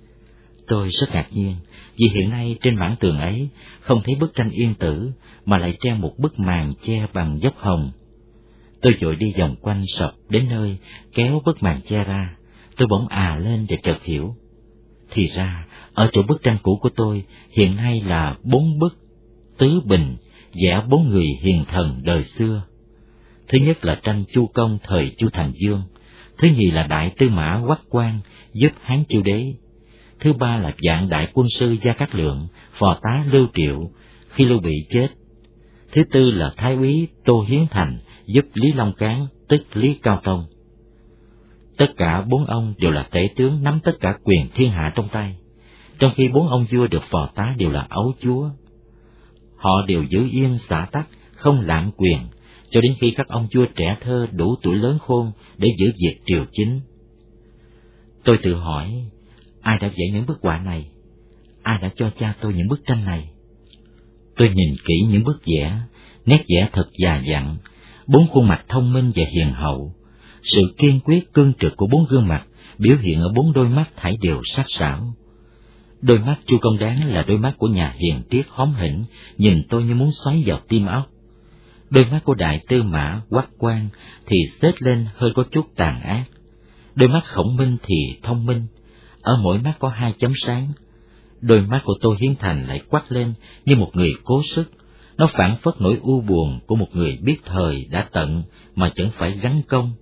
Tôi rất ngạc nhiên, vì hiện nay trên mảng tường ấy không thấy bức tranh Yên Tử, mà lại treo một bức màn che bằng dốc hồng. Tôi vội đi vòng quanh sập đến nơi, kéo bức màn che ra, tôi bỗng à lên để chợt hiểu. Thì ra, ở chỗ bức tranh cũ của tôi hiện nay là bốn bức tứ bình, vẽ bốn người hiền thần đời xưa. Thứ nhất là tranh Chu Công thời Chu Thành Dương, thứ nhì là Đại Tư Mã Quách Quang giúp Hán Chiêu Đế, thứ ba là Vạn Đại Quân sư Gia Cát Lượng, phò tá Lưu Triệu khi Lưu Bị chết, thứ tư là Thái úy Tô Hiến Thành giúp Lý Long Cán tức Lý Cao Tông. Tất cả bốn ông đều là tể tướng nắm tất cả quyền thiên hạ trong tay, trong khi bốn ông vua được phò tá đều là ấu chúa. Họ đều giữ yên xã tắc, không lạm quyền, cho đến khi các ông vua trẻ thơ đủ tuổi lớn khôn để giữ việc triều chính. Tôi tự hỏi, ai đã vẽ những bức họa này? Ai đã cho cha tôi những bức tranh này? Tôi nhìn kỹ những bức vẽ, nét vẽ thật già dặn, bốn khuôn mặt thông minh và hiền hậu. Sự kiên quyết cương trực của bốn gương mặt biểu hiện ở bốn đôi mắt thảy đều sắc sảo. Đôi mắt Chu Công Đáng là đôi mắt của nhà hiền triết hóm hỉnh, nhìn tôi như muốn xoáy vào tim óc. Đôi mắt của Đại Tư Mã Quách Quang thì xết lên hơi có chút tàn ác. Đôi mắt Khổng Minh thì thông minh, ở mỗi mắt có hai chấm sáng. Đôi mắt của Tô Hiến Thành lại quắc lên như một người cố sức, nó phảng phất nỗi u buồn của một người biết thời đã tận mà chẳng phải gắn công.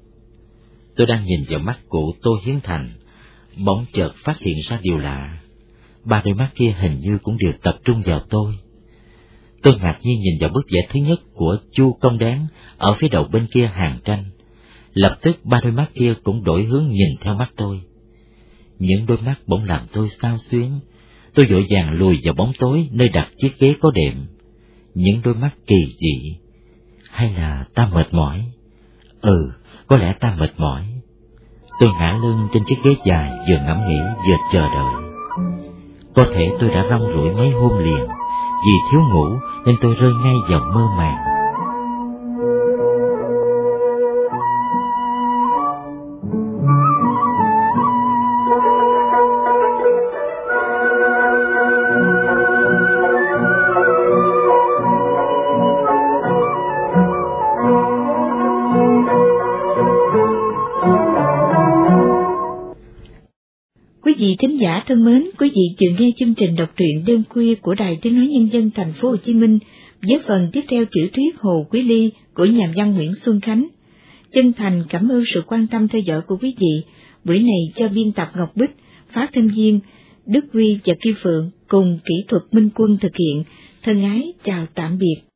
Tôi đang nhìn vào mắt cụ Tô Hiến Thành, bỗng chợt phát hiện ra điều lạ. Ba đôi mắt kia hình như cũng đều tập trung vào tôi. Tôi ngạc nhiên nhìn vào bức vẽ thứ nhất của Chu Công Đáng ở phía đầu bên kia hàng tranh. Lập tức ba đôi mắt kia cũng đổi hướng nhìn theo mắt tôi. Những đôi mắt bỗng làm tôi xao xuyến. Tôi vội vàng lùi vào bóng tối nơi đặt chiếc ghế có đệm. Những đôi mắt kỳ dị. Hay là ta mệt mỏi? Ừ, có lẽ ta mệt mỏi. Tôi ngả lưng trên chiếc ghế dài, vừa ngẫm nghĩ vừa chờ đợi. Có thể tôi đã rong ruổi mấy hôm liền, vì thiếu ngủ nên tôi rơi ngay vào mơ màng. Quý vị thính giả thân mến, quý vị vừa nghe chương trình đọc truyện đêm khuya của Đài Tiếng nói Nhân dân thành phố Hồ Chí Minh với phần tiếp theo tiểu thuyết Hồ Quý Ly của nhà văn Nguyễn Xuân Khánh. Chân thành cảm ơn sự quan tâm theo dõi của quý vị. Buổi này cho biên tập Ngọc Bích, phát thanh viên Đức Huy và Kim Phượng cùng kỹ thuật Minh Quân thực hiện. Thân ái chào tạm biệt.